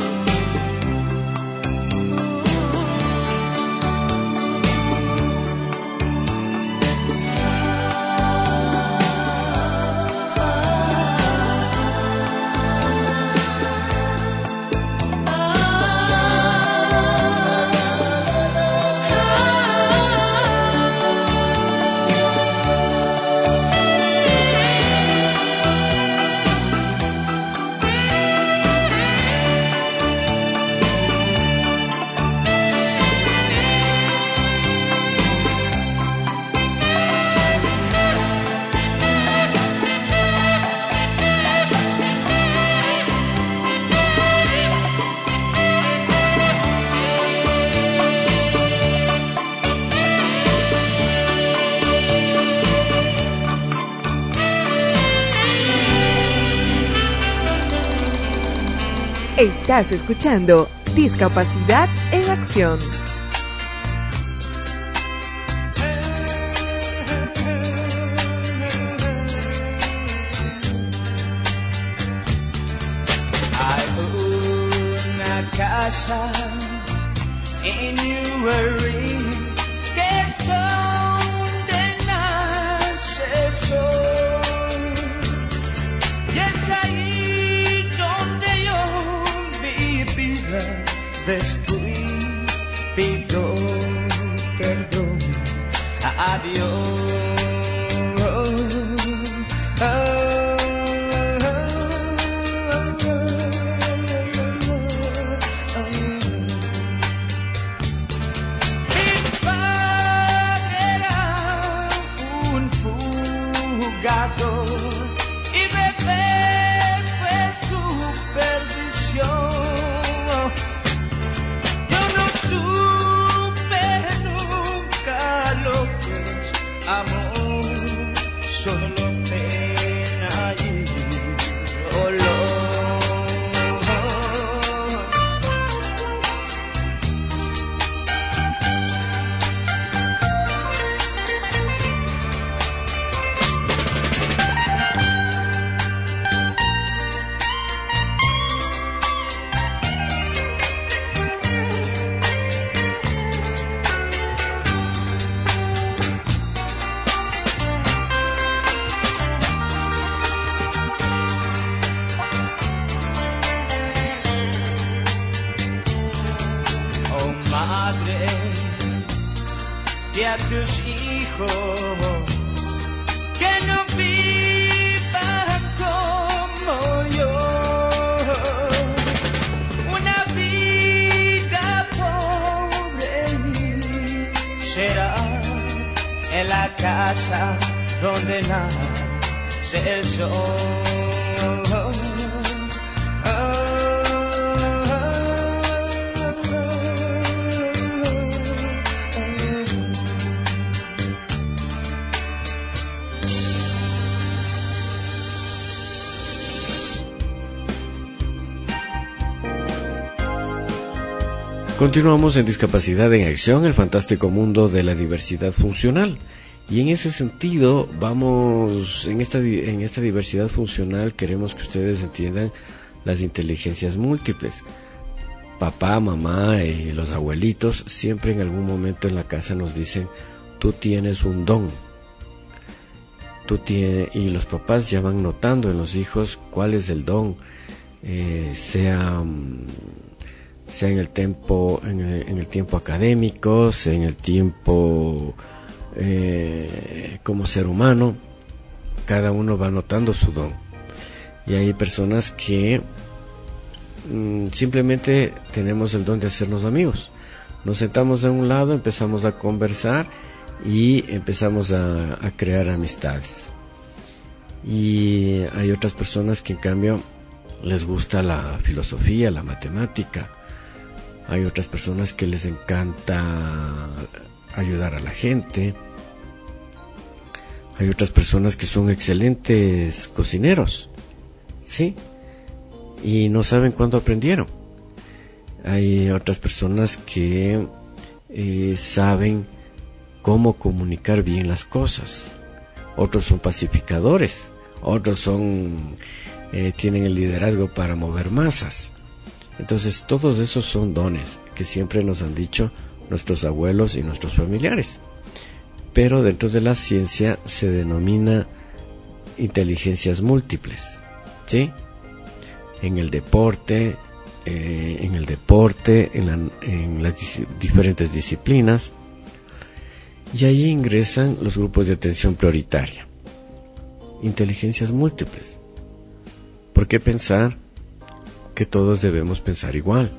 Speaker 2: Estás escuchando Discapacidad en Acción.
Speaker 6: Hay una casa en Newbury que es donde nace el sol. Y es ahí donde yo mi vida destruí. Pido perdón a Dios. Gato y a tus hijos que no vivan como yo. Una vida pobre será en la casa donde nace el sol.
Speaker 5: Continuamos en Discapacidad en Acción, el fantástico mundo de la diversidad funcional. Y en ese sentido, vamos, en esta diversidad funcional queremos que ustedes entiendan las inteligencias múltiples. Papá, mamá y los abuelitos siempre en algún momento en la casa nos dicen, tú tienes un don. Y los papás ya van notando en los hijos cuál es el don, sea en el tiempo académico, sea en el tiempo como ser humano. Cada uno va notando su don. Y hay personas que simplemente tenemos el don de hacernos amigos. Nos sentamos a un lado, empezamos a conversar y empezamos a crear amistades. Y hay otras personas que en cambio les gusta la filosofía, la matemática. Hay otras personas que les encanta ayudar a la gente. Hay otras personas que son excelentes cocineros, ¿sí? Y no saben cuándo aprendieron. Hay otras personas que saben cómo comunicar bien las cosas. Otros son pacificadores. Otros tienen el liderazgo para mover masas. Entonces todos esos son dones que siempre nos han dicho nuestros abuelos y nuestros familiares. Pero dentro de la ciencia se denomina inteligencias múltiples, ¿sí? En el deporte, en las diferentes disciplinas, y ahí ingresan los grupos de atención prioritaria. Inteligencias múltiples. ¿Por qué pensar que todos debemos pensar igual?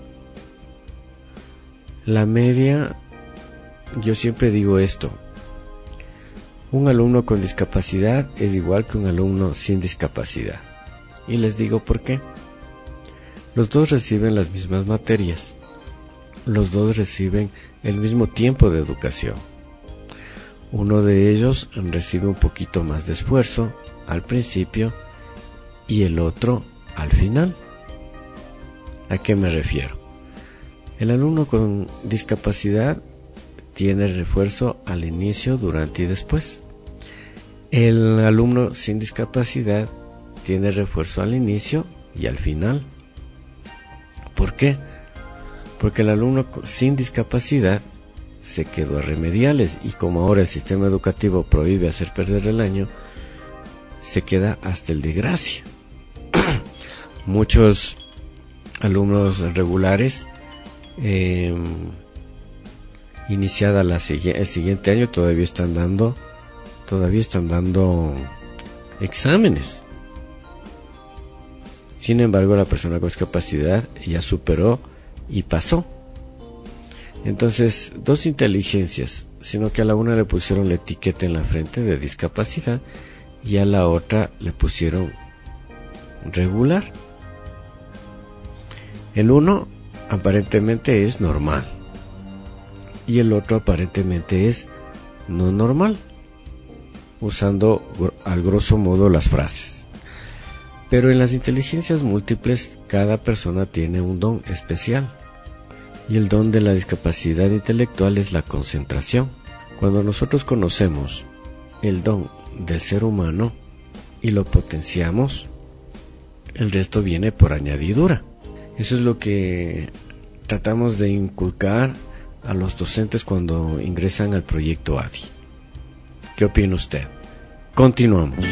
Speaker 5: La media, yo siempre digo esto, un alumno con discapacidad es igual que un alumno sin discapacidad. Y les digo por qué. Los dos reciben las mismas materias, los dos reciben el mismo tiempo de educación. Uno de ellos recibe un poquito más de esfuerzo al principio y el otro al final. ¿A qué me refiero? El alumno con discapacidad tiene refuerzo al inicio, durante y después. El alumno sin discapacidad tiene refuerzo al inicio y al final. ¿Por qué? Porque el alumno sin discapacidad se quedó a remediales y como ahora el sistema educativo prohíbe hacer perder el año, se queda hasta el de gracia. Muchos alumnos regulares iniciada el siguiente año todavía están dando exámenes. Sin embargo, la persona con discapacidad ya superó y pasó. Entonces, dos inteligencias, sino que a la una le pusieron la etiqueta en la frente de discapacidad y a la otra le pusieron regular. El uno aparentemente es normal y el otro aparentemente es no normal, usando al grosso modo las frases. Pero en las inteligencias múltiples cada persona tiene un don especial y el don de la discapacidad intelectual es la concentración. Cuando nosotros conocemos el don del ser humano y lo potenciamos, el resto viene por añadidura. Eso es lo que tratamos de inculcar a los docentes cuando ingresan al proyecto ADI. ¿Qué opina usted? Continuamos.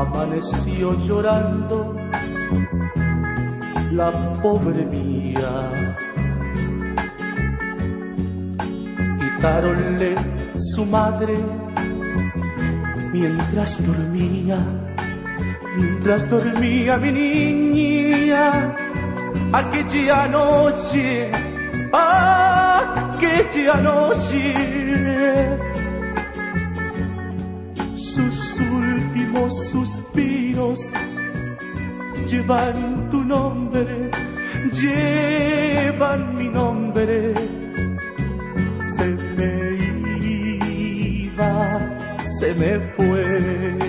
Speaker 16: amaneció llorando la pobre mía. Quitáronle su madre mientras dormía mi niña. Aquella noche sus últimos suspiros llevan tu nombre, llevan mi nombre. Se me iba, se me fue.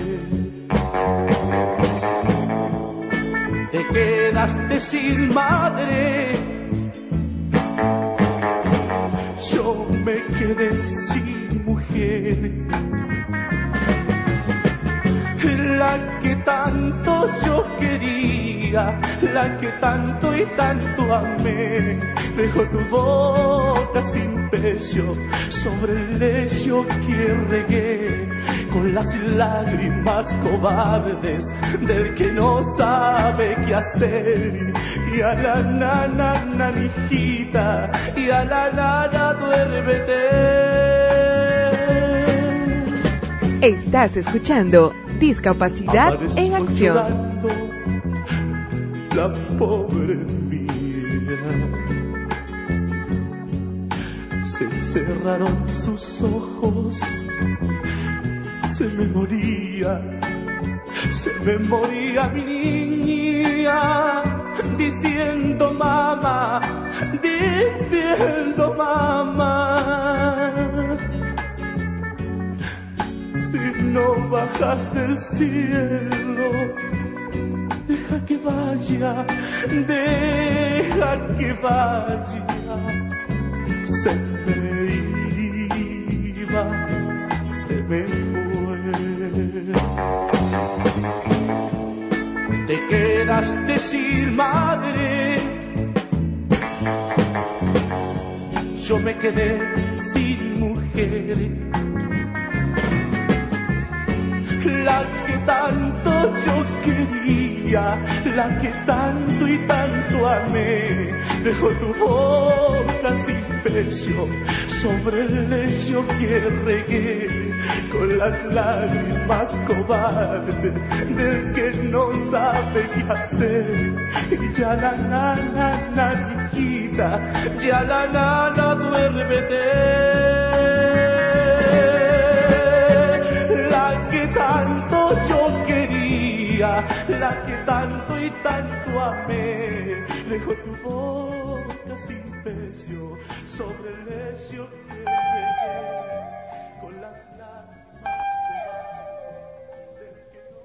Speaker 16: Te quedaste sin madre, yo me quedé sin mujer. La que tanto yo quería, la que tanto y tanto amé, dejó tu boca sin pecho sobre el lecho que regué, con las lágrimas cobardes del que no sabe qué hacer. Y a la nana, mijita, y a la nana, duérmete.
Speaker 2: Estás escuchando Discapacidad en Acción.
Speaker 16: La pobre mía, se cerraron sus ojos, se me moría mi niña, diciendo mamá, si no bajas del cielo, deja que vaya, se me iba, se me fue. Te quedaste sin madre, yo me quedé sin mujer. La que tanto yo quería, la que tanto y tanto amé, dejó tu boca sin pecho sobre el lecho que regué, con las lágrimas cobardes del que no sabe qué hacer. Y ya la nana, hijita, ya la nana, duérmete. Tanto yo quería, la que tanto y tanto amé, dejó tu boca sin pecho sobre el lecho que regué, con las lágrimas cobardes del que no.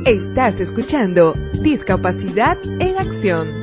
Speaker 2: Estás escuchando Discapacidad en Acción.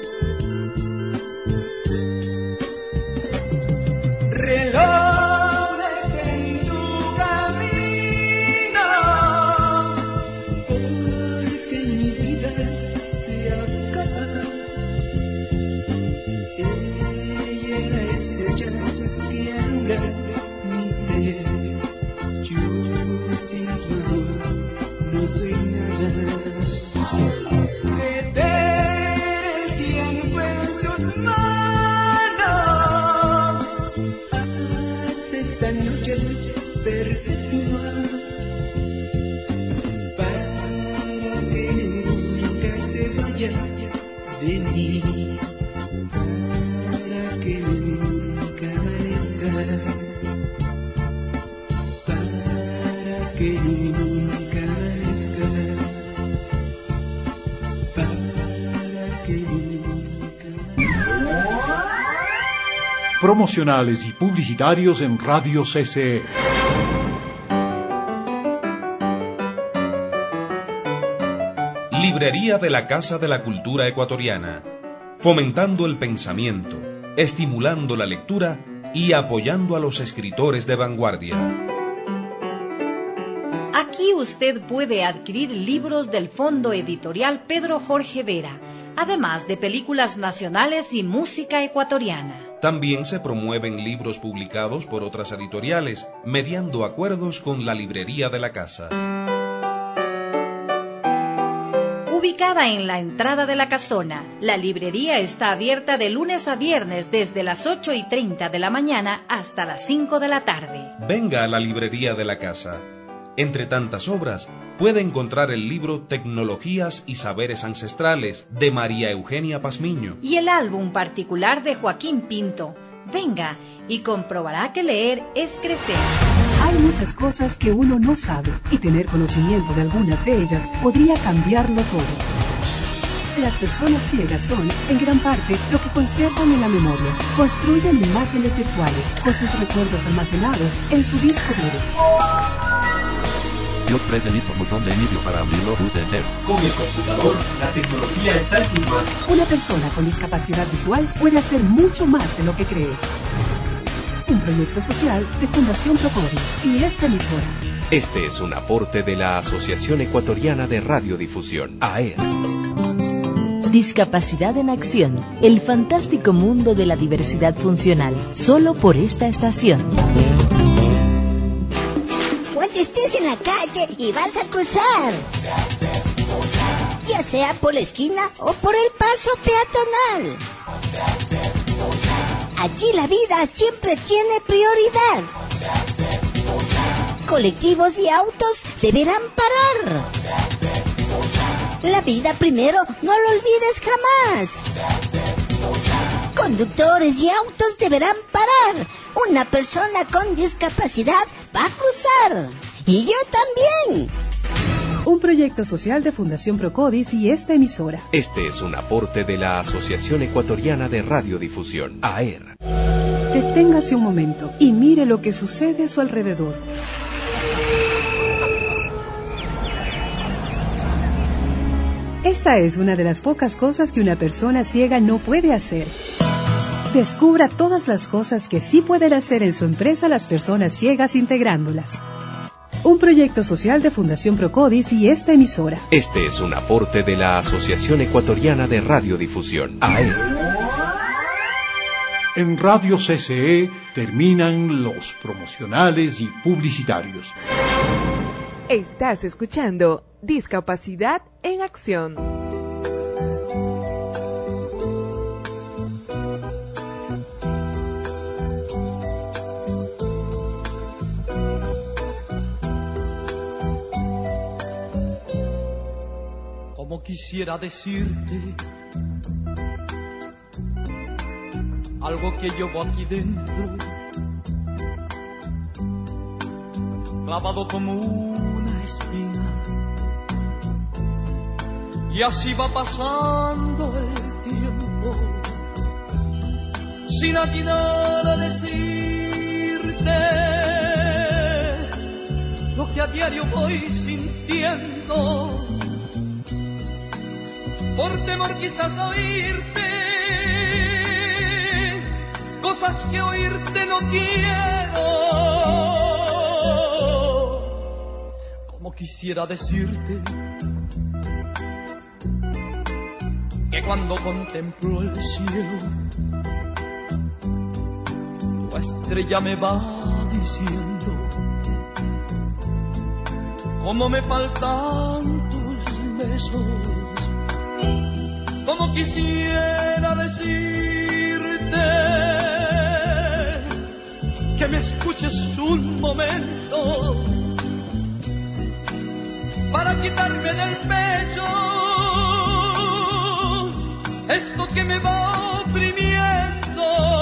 Speaker 1: Promocionales y publicitarios en Radio CCE.
Speaker 13: Librería de la Casa de la Cultura Ecuatoriana, fomentando el pensamiento, estimulando la lectura y apoyando a los escritores de vanguardia.
Speaker 14: Aquí usted puede adquirir libros del Fondo Editorial Pedro Jorge Vera, además de películas nacionales y música ecuatoriana.
Speaker 13: También se promueven libros publicados por otras editoriales, mediando acuerdos con la librería de la casa.
Speaker 14: Ubicada en la entrada de la casona, la librería está abierta de lunes a viernes desde las 8:30 de la mañana hasta las 5 de la tarde.
Speaker 13: Venga a la librería de la casa. Entre tantas obras, puede encontrar el libro Tecnologías y Saberes Ancestrales de María Eugenia Pazmiño
Speaker 14: y el álbum particular de Joaquín Pinto. Venga y comprobará que leer es crecer.
Speaker 11: Hay muchas cosas que uno no sabe y tener conocimiento de algunas de ellas podría cambiarlo todo. Las personas ciegas son, en gran parte, lo que conservan en la memoria. Construyen imágenes virtuales con sus recuerdos almacenados en su disco duro.
Speaker 17: Dios preste listo botón de inicio para abrirlo, use enter.
Speaker 18: Con el computador, la tecnología está en sus manos.
Speaker 11: Una persona con discapacidad visual puede hacer mucho más de lo que cree. Un proyecto social de Fundación Procodis y esta emisora.
Speaker 4: Este es un aporte de la Asociación Ecuatoriana de Radiodifusión, AER.
Speaker 3: Discapacidad en Acción, el fantástico mundo de la diversidad funcional, solo por esta estación.
Speaker 19: Cuando estés en la calle y vas a cruzar, ya sea por la esquina o por el paso peatonal, allí la vida siempre tiene prioridad. Colectivos y autos deberán parar. La vida primero, no lo olvides jamás. Conductores y autos deberán parar. Una persona con discapacidad va a cruzar. Y yo también.
Speaker 11: Un proyecto social de Fundación Procodis y esta emisora.
Speaker 4: Este es un aporte de la Asociación Ecuatoriana de Radiodifusión, AER.
Speaker 11: Deténgase un momento y mire lo que sucede a su alrededor. Esta es una de las pocas cosas que una persona ciega no puede hacer. Descubra todas las cosas que sí pueden hacer en su empresa las personas ciegas integrándolas. Un proyecto social de Fundación Procodis y esta emisora.
Speaker 4: Este es un aporte de la Asociación Ecuatoriana de Radiodifusión, AER.
Speaker 1: En Radio CCE terminan los promocionales y publicitarios.
Speaker 2: Estás escuchando Discapacidad en Acción.
Speaker 6: Como quisiera decirte algo que llevo aquí dentro, clavado como una espina, y así va pasando el tiempo, sin atinar a decirte lo que a diario voy sintiendo. por temor quizás a oírte, cosas que oírte no quiero. Como quisiera decirte que cuando contemplo el cielo, tu estrella me va diciendo cómo me faltan tus besos. Como quisiera decirte que me escuches un momento para quitarme del pecho esto que me va oprimiendo.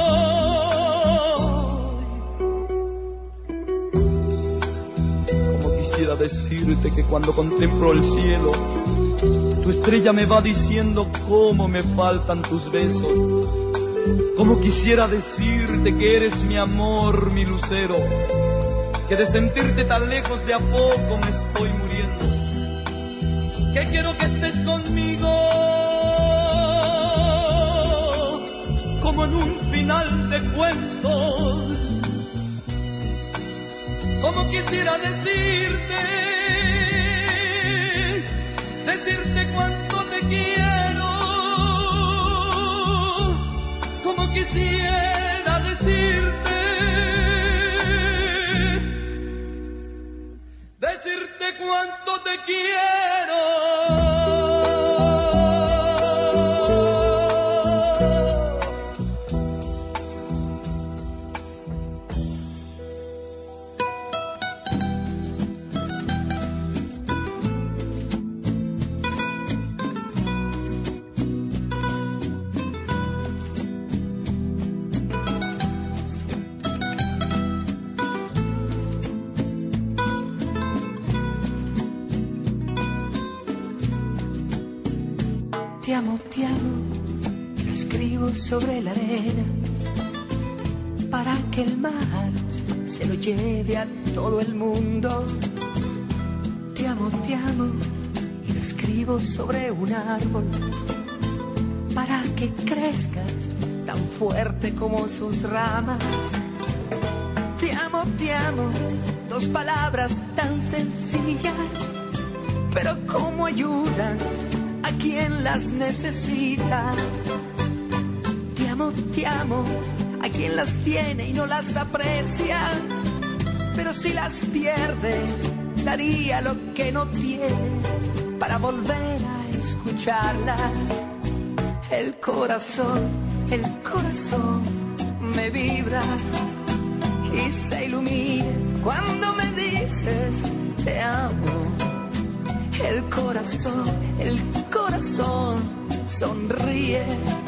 Speaker 6: Como quisiera decirte que cuando contemplo el cielo, tu estrella me va diciendo cómo me faltan tus besos. Como quisiera decirte que eres mi amor, mi lucero, que de sentirte tan lejos de a poco me estoy muriendo, que quiero que estés conmigo como en un final de cuentos. Como quisiera decirte cuánto te quiero, como quisiera decirte cuánto te quiero.
Speaker 20: Te amo, lo escribo sobre la arena para que el mar se lo lleve a todo el mundo. Te amo, y lo escribo sobre un árbol para que crezca tan fuerte como sus ramas. Te amo, dos palabras tan sencillas, pero cómo ayudan a quien las necesita. Te amo, a quien las tiene y no las aprecia, pero si las pierde, daría lo que no tiene para volver a escucharlas. El corazón me vibra y se ilumina cuando me dices te amo. El corazón sonríe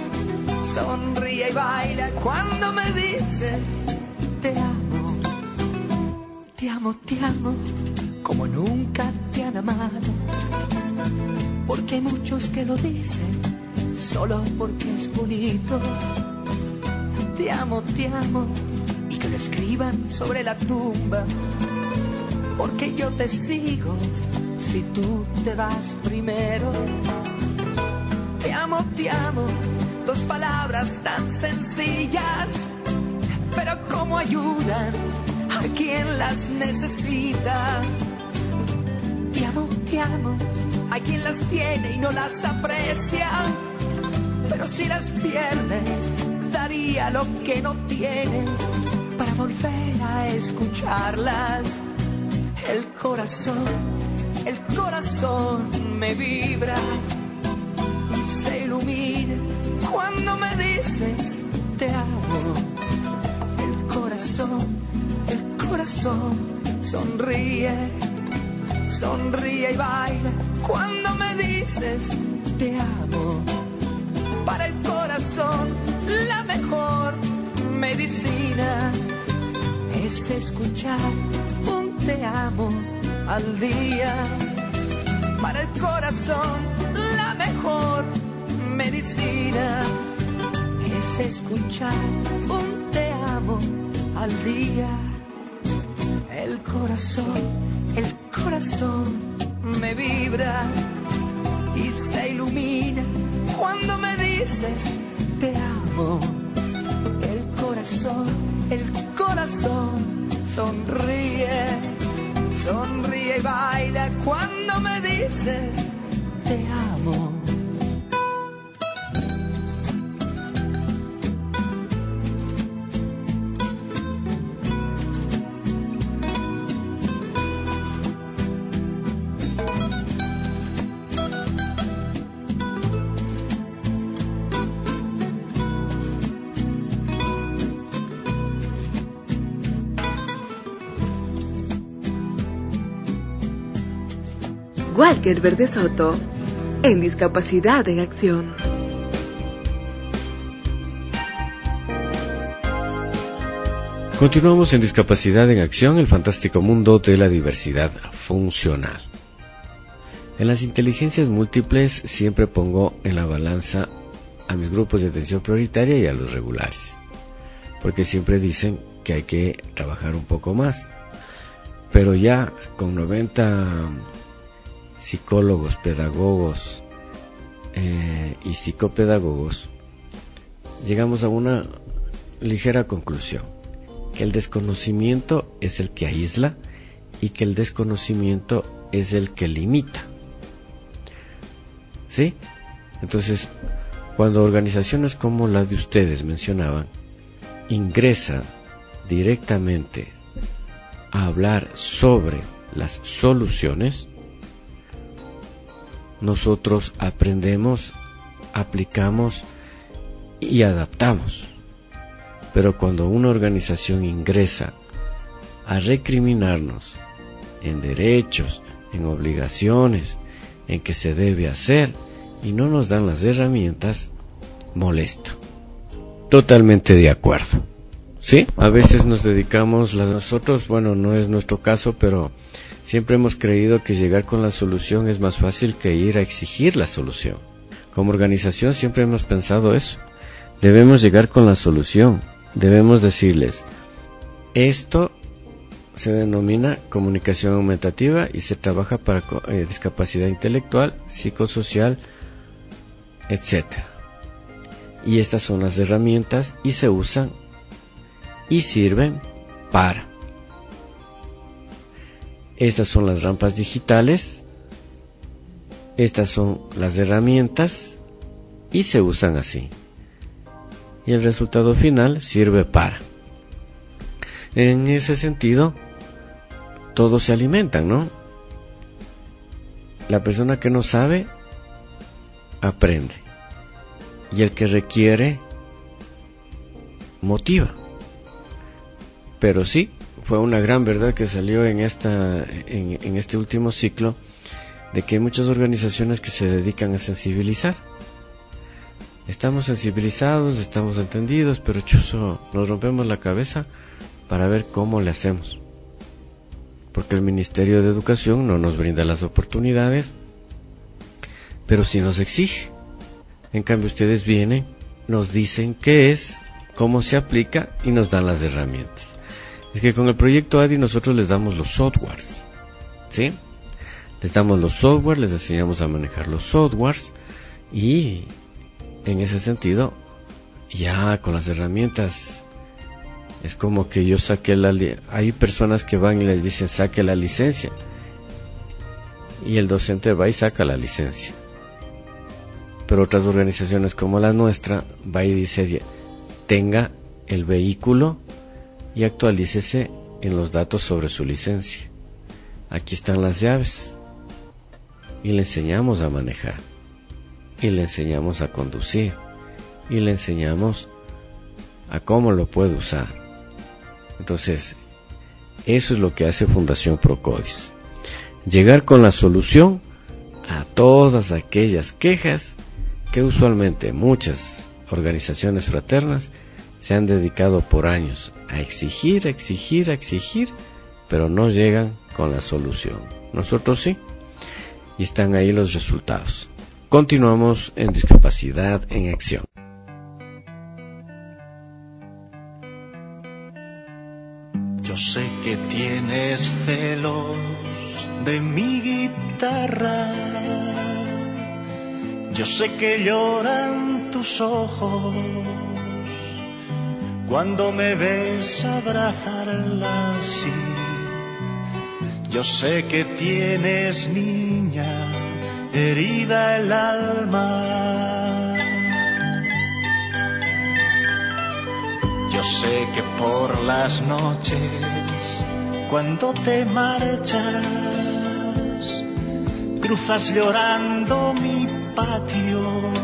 Speaker 20: y baila cuando me dices te amo. Te amo como nunca te han amado, porque hay muchos que lo dicen solo porque es bonito. Te amo y que lo escriban sobre la tumba, porque yo te sigo si tú te vas primero. Te amo, dos palabras tan sencillas, pero cómo ayudan a quien las necesita. Te amo, a quien las tiene y no las aprecia, pero si las pierde, daría lo que no tiene para volver a escucharlas. El corazón me vibra y se ilumina cuando me dices te amo. El corazón sonríe y baila cuando me dices te amo. Para el corazón la mejor medicina es escuchar un te amo al día. Para el corazón la mejor medicina es escuchar un te amo al día. El corazón me vibra y se ilumina cuando me dices te amo. El corazón sonríe, sonríe y baila cuando me dices te amo.
Speaker 11: Walker Verde Soto, en Discapacidad en Acción.
Speaker 5: Continuamos en Discapacidad en Acción, el fantástico mundo de la diversidad funcional. En las inteligencias múltiples siempre pongo en la balanza a mis grupos de atención prioritaria y a los regulares, porque siempre dicen que hay que trabajar un poco más, pero ya con 90 psicólogos, pedagogos y psicopedagogos, llegamos a una ligera conclusión, que el desconocimiento es el que aísla y que el desconocimiento es el que limita. ¿Sí? Entonces, cuando organizaciones como la de ustedes mencionaban, ingresan directamente a hablar sobre las soluciones, nosotros aprendemos, aplicamos y adaptamos. Pero cuando una organización ingresa a recriminarnos en derechos, en obligaciones, en qué se debe hacer y no nos dan las herramientas, molesta. Totalmente de acuerdo. ¿Sí? A veces nos dedicamos, nosotros, bueno, no es nuestro caso, pero siempre hemos creído que llegar con la solución es más fácil que ir a exigir la solución. Como organización siempre hemos pensado eso. Debemos llegar con la solución. Debemos decirles, esto se denomina comunicación aumentativa y se trabaja para discapacidad intelectual, psicosocial, etc. Y estas son las herramientas y se usan y sirven para. Estas son las rampas digitales, estas son las herramientas y se usan así. Y el resultado final sirve para. En ese sentido, todos se alimentan, ¿no? La persona que no sabe, aprende. Y el que requiere, motiva. Pero sí, fue una gran verdad que salió en este último ciclo, de que hay muchas organizaciones que se dedican a sensibilizar. Estamos sensibilizados, estamos entendidos, pero chuzo, nos rompemos la cabeza para ver cómo le hacemos. Porque el Ministerio de Educación no nos brinda las oportunidades, pero sí nos exige. En cambio ustedes vienen, nos dicen qué es, cómo se aplica y nos dan las herramientas. Es que con el proyecto ADI nosotros les damos los softwares, ¿sí? Les damos los softwares, les enseñamos a manejar los softwares y en ese sentido ya con las herramientas es como que yo saqué hay personas que van y les dicen saque la licencia y el docente va y saca la licencia, pero otras organizaciones como la nuestra va y dice tenga el vehículo y actualícese en los datos sobre su licencia. Aquí están las llaves y le enseñamos a manejar y le enseñamos a conducir y le enseñamos a cómo lo puede usar. Entonces, eso es lo que hace Fundación Procodis. Llegar con la solución a todas aquellas quejas que usualmente muchas organizaciones fraternas se han dedicado por años a exigir, pero no llegan con la solución. Nosotros sí, y están ahí los resultados. Continuamos en Discapacidad en Acción.
Speaker 6: Yo sé que tienes celos de mi guitarra, Yo sé que lloran tus ojos cuando me ves abrazarla así. Yo sé que tienes, niña, herida el alma. Yo sé que por las noches, cuando te marchas, cruzas llorando mi patio,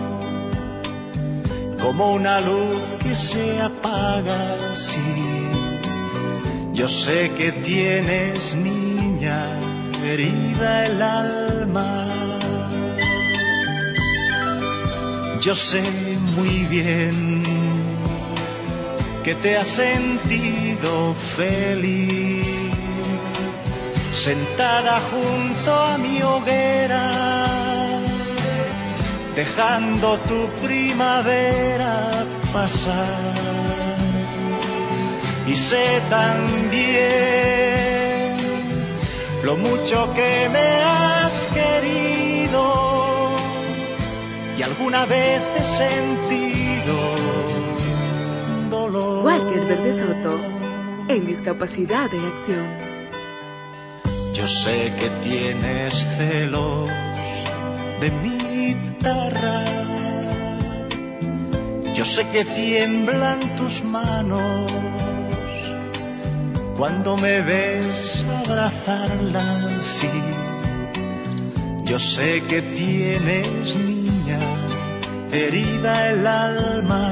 Speaker 6: como una luz que se apaga así. Yo sé que tienes, niña, herida el alma. Yo sé muy bien que te has sentido feliz, sentada junto a mi hoguera, dejando tu primavera pasar. Y sé también lo mucho que me has querido, y alguna vez he sentido dolor.
Speaker 11: Walker Verde Soto, en Discapacidad en Acción.
Speaker 6: Yo sé que tienes celos de mi guitarra. Yo sé que tiemblan tus manos cuando me ves abrazarla así. Yo sé que tienes, niña, herida el alma.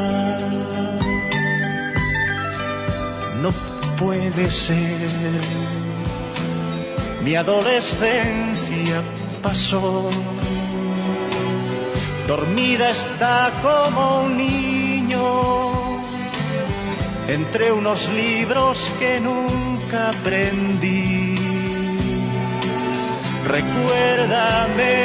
Speaker 6: No puede ser, mi adolescencia pasó, dormida está como un niño, entre unos libros que nunca aprendí. Recuérdame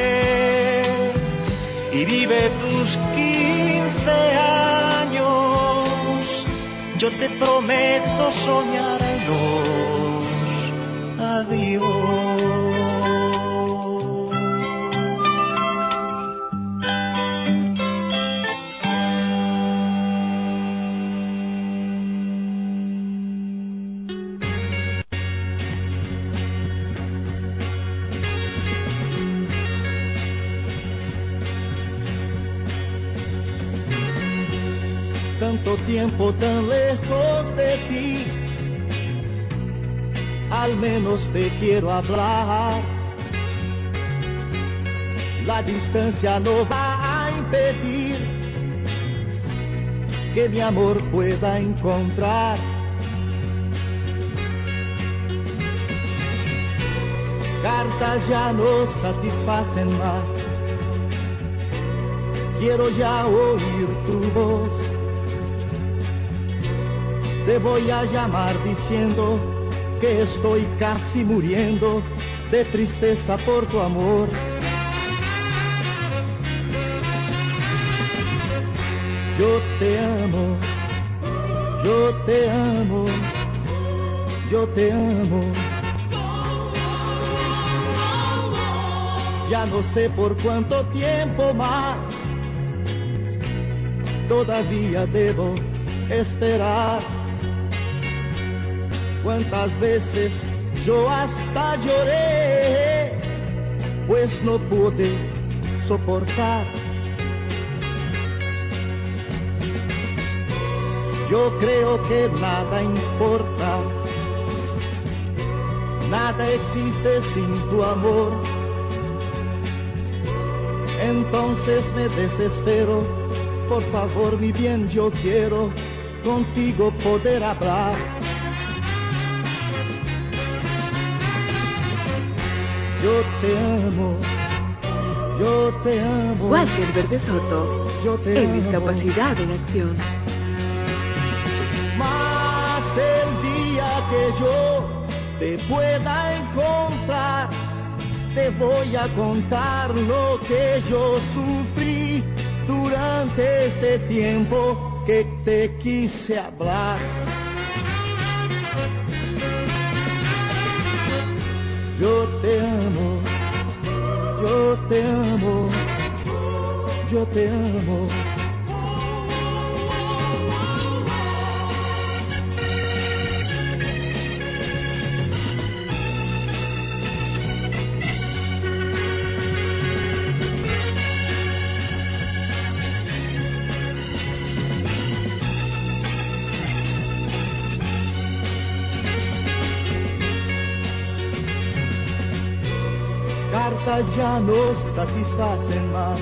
Speaker 6: y vive tus 15 años. Yo te prometo soñarlos. Adiós.
Speaker 16: Tanto tiempo tan lejos de ti, al menos te quiero hablar. La distancia no va a impedir que mi amor pueda encontrar cartas ya no satisfacen más. Quiero ya oír tu voz. Te voy a llamar diciendo que estoy casi muriendo de tristeza por tu amor. Yo te amo, yo te amo, yo te amo. Ya no sé por cuánto tiempo más todavía debo esperar. Cuántas veces yo hasta lloré, pues no pude soportar. Yo creo que nada importa, nada existe sin tu amor. Entonces me desespero, por favor mi bien, yo quiero contigo poder hablar. Yo te amo, yo te amo.
Speaker 11: Walker Verde Soto,
Speaker 16: yo te
Speaker 11: en
Speaker 16: amo.
Speaker 11: Discapacidad en Acción.
Speaker 16: Más el día que yo te pueda encontrar, te voy a contar lo que yo sufrí durante ese tiempo que te quise hablar. Yo te amo, yo te amo, yo te amo. Ya no satisfacen más.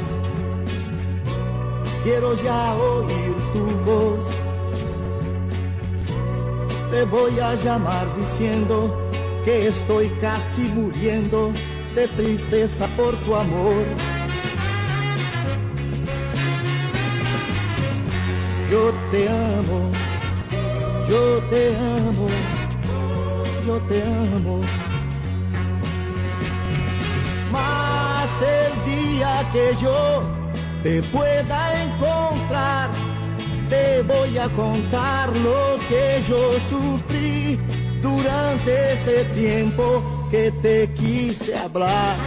Speaker 16: Quiero ya oír tu voz. Te voy a llamar diciendo que estoy casi muriendo de tristeza por tu amor. Yo te amo, yo te amo, yo te amo. Más el día que yo te pueda encontrar, te voy a contar lo que yo sufrí durante ese tiempo que te quise hablar.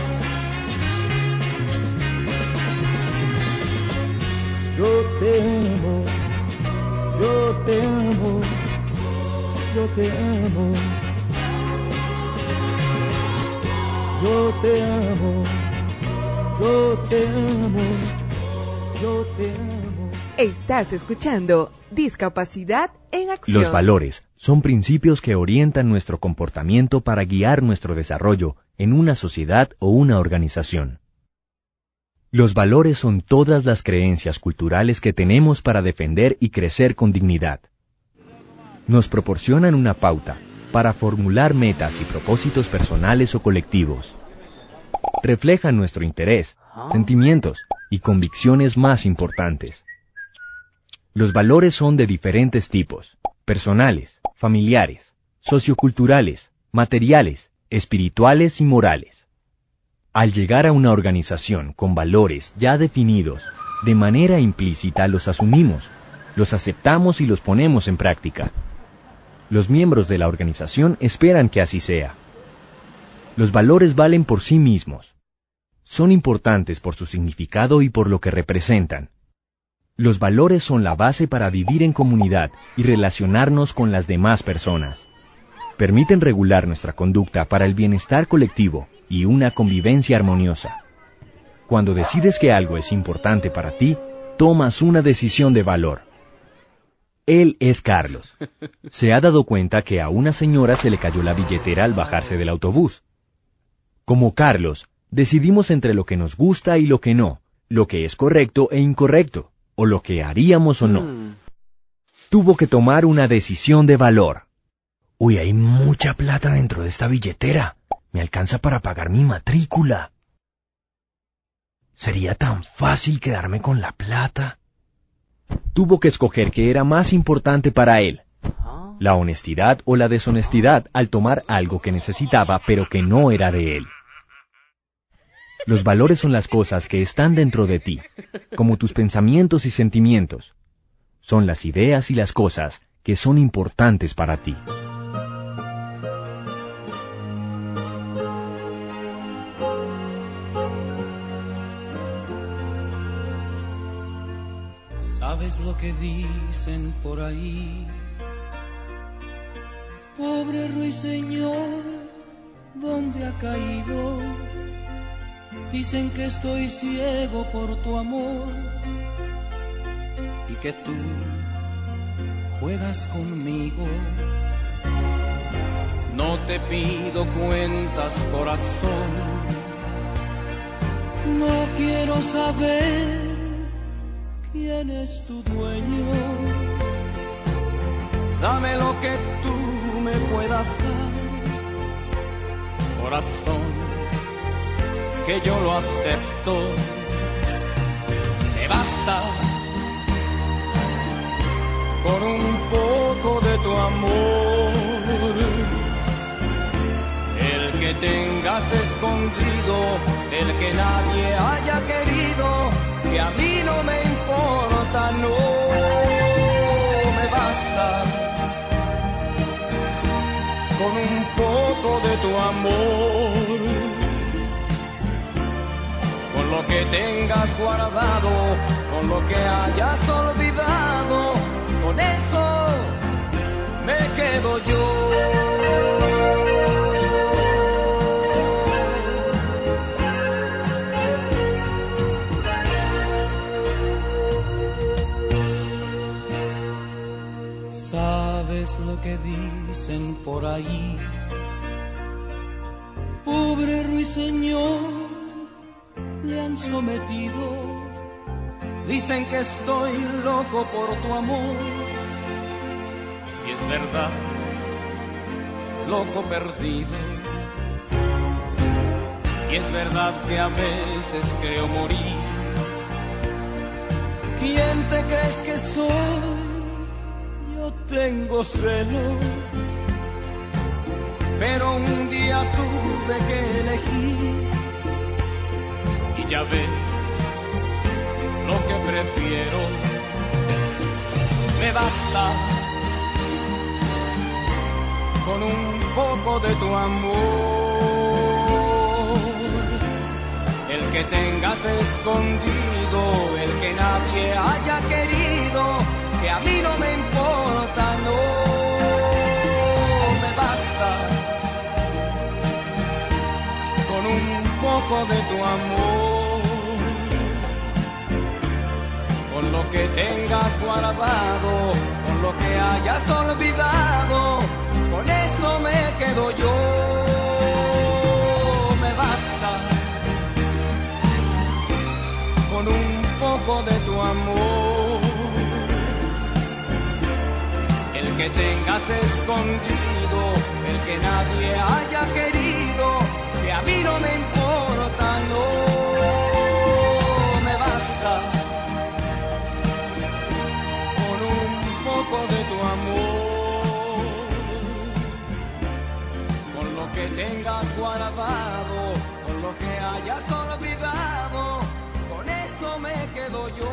Speaker 16: Yo te amo, yo te amo, yo te amo. Yo te amo, yo te amo, yo te amo.
Speaker 2: Estás escuchando Discapacidad en Acción.
Speaker 21: Los valores son principios que orientan nuestro comportamiento para guiar nuestro desarrollo en una sociedad o una organización. Los valores son todas las creencias culturales que tenemos para defender y crecer con dignidad. Nos proporcionan una pauta para formular metas y propósitos personales o colectivos. Reflejan nuestro interés, sentimientos y convicciones más importantes. Los valores son de diferentes tipos: personales, familiares, socioculturales, materiales, espirituales y morales. Al llegar a una organización con valores ya definidos, de manera implícita los asumimos, los aceptamos y los ponemos en práctica. Los miembros de la organización esperan que así sea. Los valores valen por sí mismos. Son importantes por su significado y por lo que representan. Los valores son la base para vivir en comunidad y relacionarnos con las demás personas. Permiten regular nuestra conducta para el bienestar colectivo y una convivencia armoniosa. Cuando decides que algo es importante para ti, tomas una decisión de valor. Él es Carlos. Se ha dado cuenta que a una señora se le cayó la billetera al bajarse del autobús. Como Carlos, decidimos entre lo que nos gusta y lo que no, lo que es correcto e incorrecto, o lo que haríamos o no. Tuvo que tomar una decisión de valor. Uy, hay mucha plata dentro de esta billetera. Me alcanza para pagar mi matrícula. Sería tan fácil quedarme con la plata. Tuvo que escoger qué era más importante para él: la honestidad o la deshonestidad al tomar algo que necesitaba pero que no era de él. Los valores son las cosas que están dentro de ti, como tus pensamientos y sentimientos. Son las ideas y las cosas que son importantes para ti.
Speaker 22: ¿Sabes lo que dicen por ahí? Pobre ruiseñor, ¿dónde ha caído? Dicen que estoy ciego por tu amor y que tú juegas conmigo. No te pido cuentas, corazón. No quiero saber quién es tu dueño. Dame lo que tú me puedas dar, corazón, que yo lo acepto. Me basta con un poco de tu amor, el que tengas escondido, el que nadie haya querido, que a mí no me importa, no me basta con un poco de tu amor, con lo que tengas guardado, con lo que hayas olvidado, con eso me quedo yo.
Speaker 7: ¿Sabes lo que dicen por ahí? Pobre ruiseñor, le han sometido.
Speaker 22: Dicen que estoy loco por tu amor. Y es verdad, loco perdido. Y es verdad que a veces creo morir. ¿Quién te crees que soy? Yo tengo celos, pero un día tuve que elegir. Y ya ves lo que prefiero. Me basta con un poco de tu amor, el que tengas escondido, el que nadie haya querido, que a mí no me importa, no me basta con un poco de tu amor, con lo que tengas guardado, con lo que hayas olvidado, con eso me quedo yo. Me basta con un poco de tu amor, el que tengas escondido, el que nadie haya querido, que a mí no me importa, no me basta con un poco de tu amor, con lo que tengas guardado, con lo que hayas olvidado, con eso me quedo yo.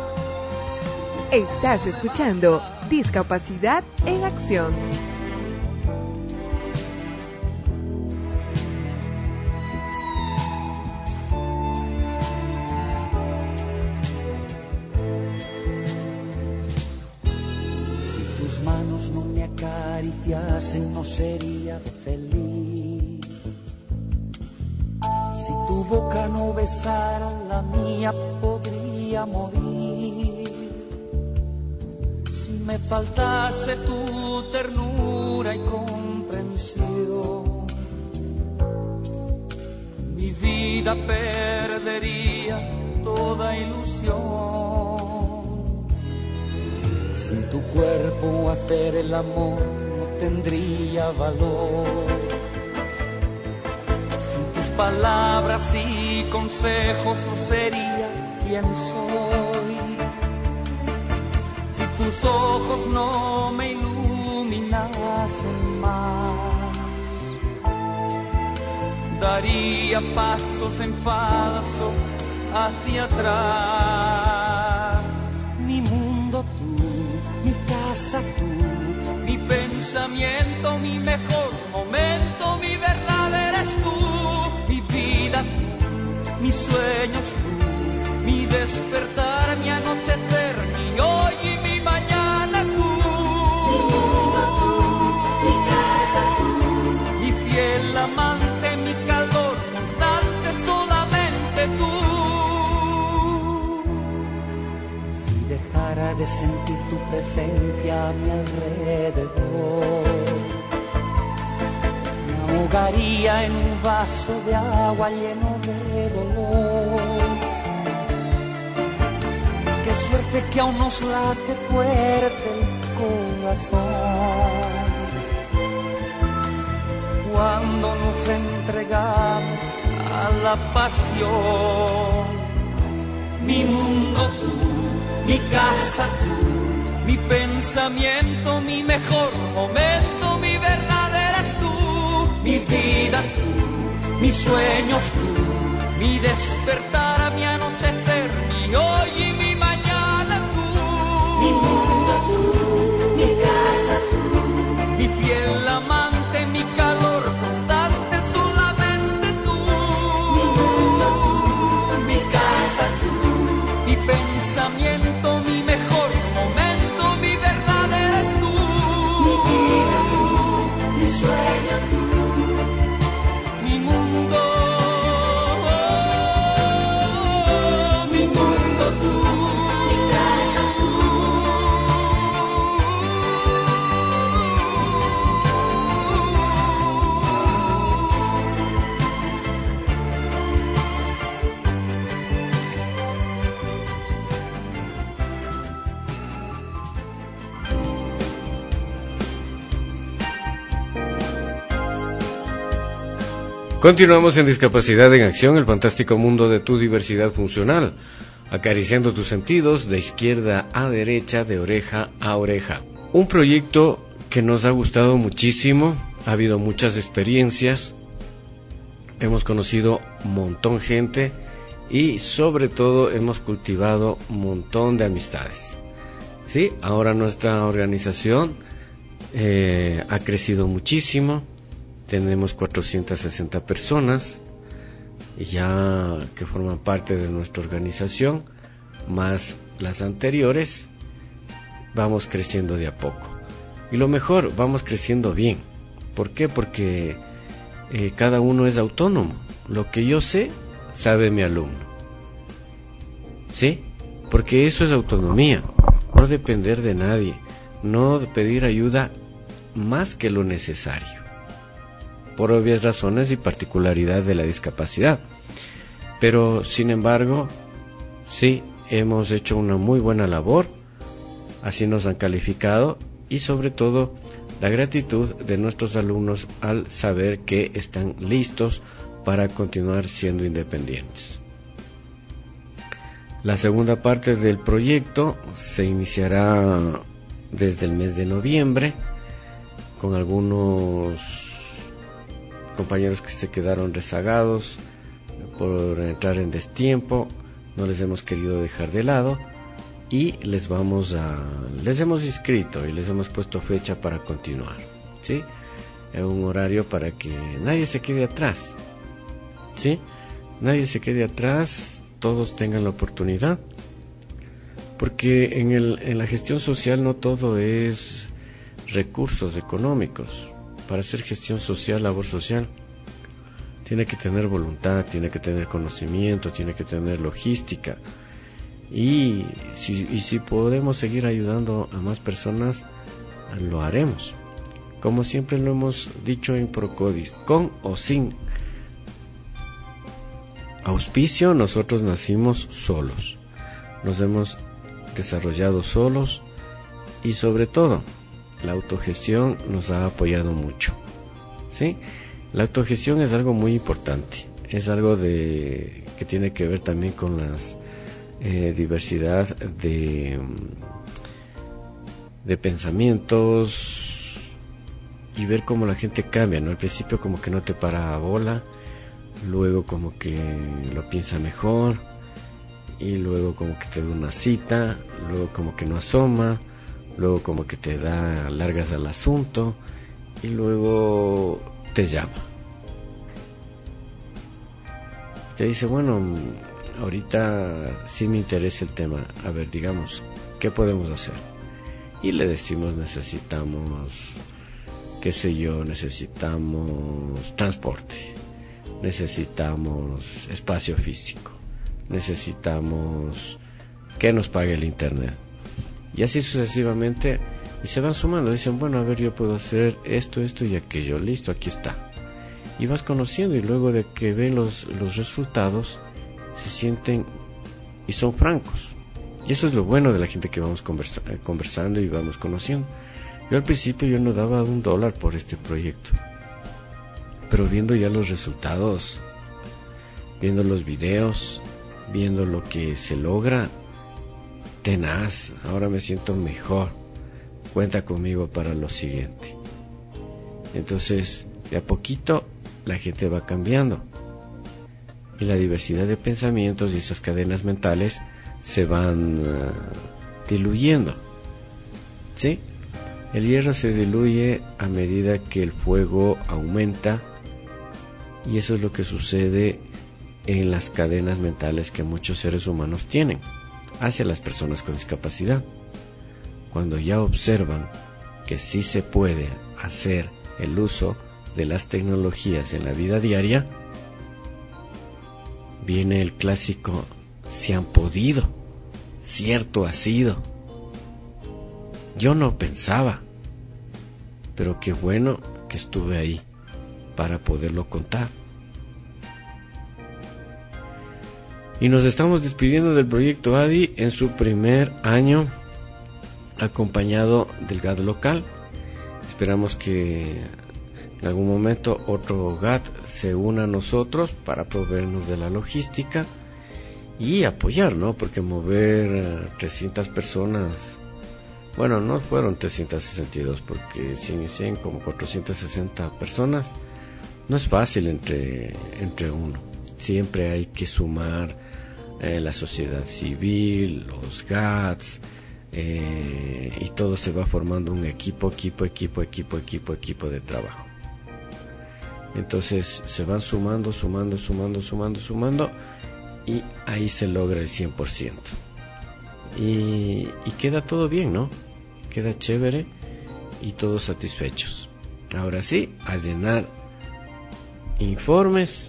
Speaker 2: Estás escuchando Discapacidad en Acción.
Speaker 7: Si tus manos no me acariciasen, no sería feliz. Si tu boca no besara la mía, podría morir. Si me faltase tu ternura y comprensión, mi vida perdería toda ilusión. Sin tu cuerpo hacer el amor no tendría valor. Sin tus palabras y consejos no sería quien soy. Si tus ojos no me iluminasen más, daría pasos en falso hacia atrás. Mi mundo tú, mi casa tú, mi pensamiento, mi mejor momento, mi verdad eres tú, mi vida tú, mis sueños tú, mi despertar, mi anochecer, mi hoy y mi mañana tú. Mi mundo tú, mi casa tú, mi fiel amante, mi calor constante, solamente tú. Si dejara de sentir tu presencia a mi alrededor, me ahogaría en un vaso de agua lleno de dolor. Qué suerte que aún nos late fuerte el corazón cuando nos entregamos a la pasión. Mi mundo tú, mi casa tú, mi pensamiento, mi mejor momento, mi verdad eres tú, mi vida tú, mis sueños tú, mi despertar, mi anochecer, mi hoy y mi mañana tú. Mi mundo tú, mi casa tú, mi fiel amante, mi calor constante, solamente tú. Mi mundo tú, mi casa
Speaker 5: Continuamos en Discapacidad en Acción, el fantástico mundo de tu diversidad funcional, acariciando tus sentidos de izquierda a derecha, de oreja a oreja. Un proyecto que nos ha gustado muchísimo, ha habido muchas experiencias, hemos conocido un montón de gente y sobre todo hemos cultivado un montón de amistades. Sí, ahora nuestra organización ha crecido muchísimo. Tenemos 460 personas ya que forman parte de nuestra organización, más las anteriores. Vamos creciendo de a poco. Y lo mejor, vamos creciendo bien. ¿Por qué? Porque cada uno es autónomo. Lo que yo sé, sabe mi alumno. ¿Sí? Porque eso es autonomía. No depender de nadie. No pedir ayuda más que lo necesario, por obvias razones y particularidad de la discapacidad. Pero, sin embargo, sí, hemos hecho una muy buena labor, así nos han calificado, y sobre todo, la gratitud de nuestros alumnos al saber que están listos para continuar siendo independientes. La segunda parte del proyecto se iniciará desde el mes de noviembre, con algunos compañeros que se quedaron rezagados por entrar en destiempo. No les hemos querido dejar de lado y les hemos inscrito y les hemos puesto fecha para continuar, ¿sí? Es un horario para que nadie se quede atrás, ¿sí? Nadie se quede atrás, todos tengan la oportunidad, porque en la gestión social no todo es recursos económicos. Para hacer gestión social, labor social, tiene que tener voluntad, tiene que tener conocimiento, tiene que tener logística. Y si podemos seguir ayudando a más personas, lo haremos. Como siempre lo hemos dicho en Procodis, con o sin auspicio, nosotros nacimos solos. Nos hemos desarrollado solos y sobre todo, la autogestión nos ha apoyado mucho, ¿sí? La autogestión es algo muy importante, es algo que tiene que ver también con las diversidad de pensamientos y ver cómo la gente cambia, ¿no? Al principio como que no te para bola, luego como que lo piensa mejor y luego como que te da una cita, luego como que no asoma, luego como que te da largas al asunto y luego te llama. Te dice, bueno, ahorita sí me interesa el tema, a ver, digamos, ¿qué podemos hacer? Y le decimos, necesitamos, qué sé yo, necesitamos transporte, necesitamos espacio físico, necesitamos que nos pague el internet. Y así sucesivamente, y se van sumando, dicen, bueno, a ver, yo puedo hacer esto y aquello, listo, aquí está. Y vas conociendo, y luego de que ven los resultados, se sienten y son francos. Y eso es lo bueno de la gente que vamos conversando y vamos conociendo. Yo al principio yo no daba $1 por este proyecto, pero viendo ya los resultados, viendo los videos, viendo lo que se logra, tenaz, ahora me siento mejor, cuenta conmigo para lo siguiente. Entonces, de a poquito la gente va cambiando y la diversidad de pensamientos y esas cadenas mentales se van diluyendo, ¿sí? El hierro se diluye a medida que el fuego aumenta, y eso es lo que sucede en las cadenas mentales que muchos seres humanos tienen hacia las personas con discapacidad. Cuando ya observan que sí se puede hacer el uso de las tecnologías en la vida diaria, viene el clásico, si han podido, cierto ha sido. Yo no pensaba, pero qué bueno que estuve ahí para poderlo contar. Y nos estamos despidiendo del proyecto ADI en su primer año, acompañado del GAD local. Esperamos que en algún momento otro GAT se una a nosotros para proveernos de la logística y apoyar, ¿no? Porque mover 300 personas, bueno, no fueron 362, porque 100 y 100, como 460 personas, no es fácil entre uno. Siempre hay que sumar la sociedad civil, los GATS, y todo se va formando un equipo de trabajo. Entonces se van sumando y ahí se logra el 100%. Y queda todo bien, ¿no? Queda chévere y todos satisfechos. Ahora sí, a llenar informes,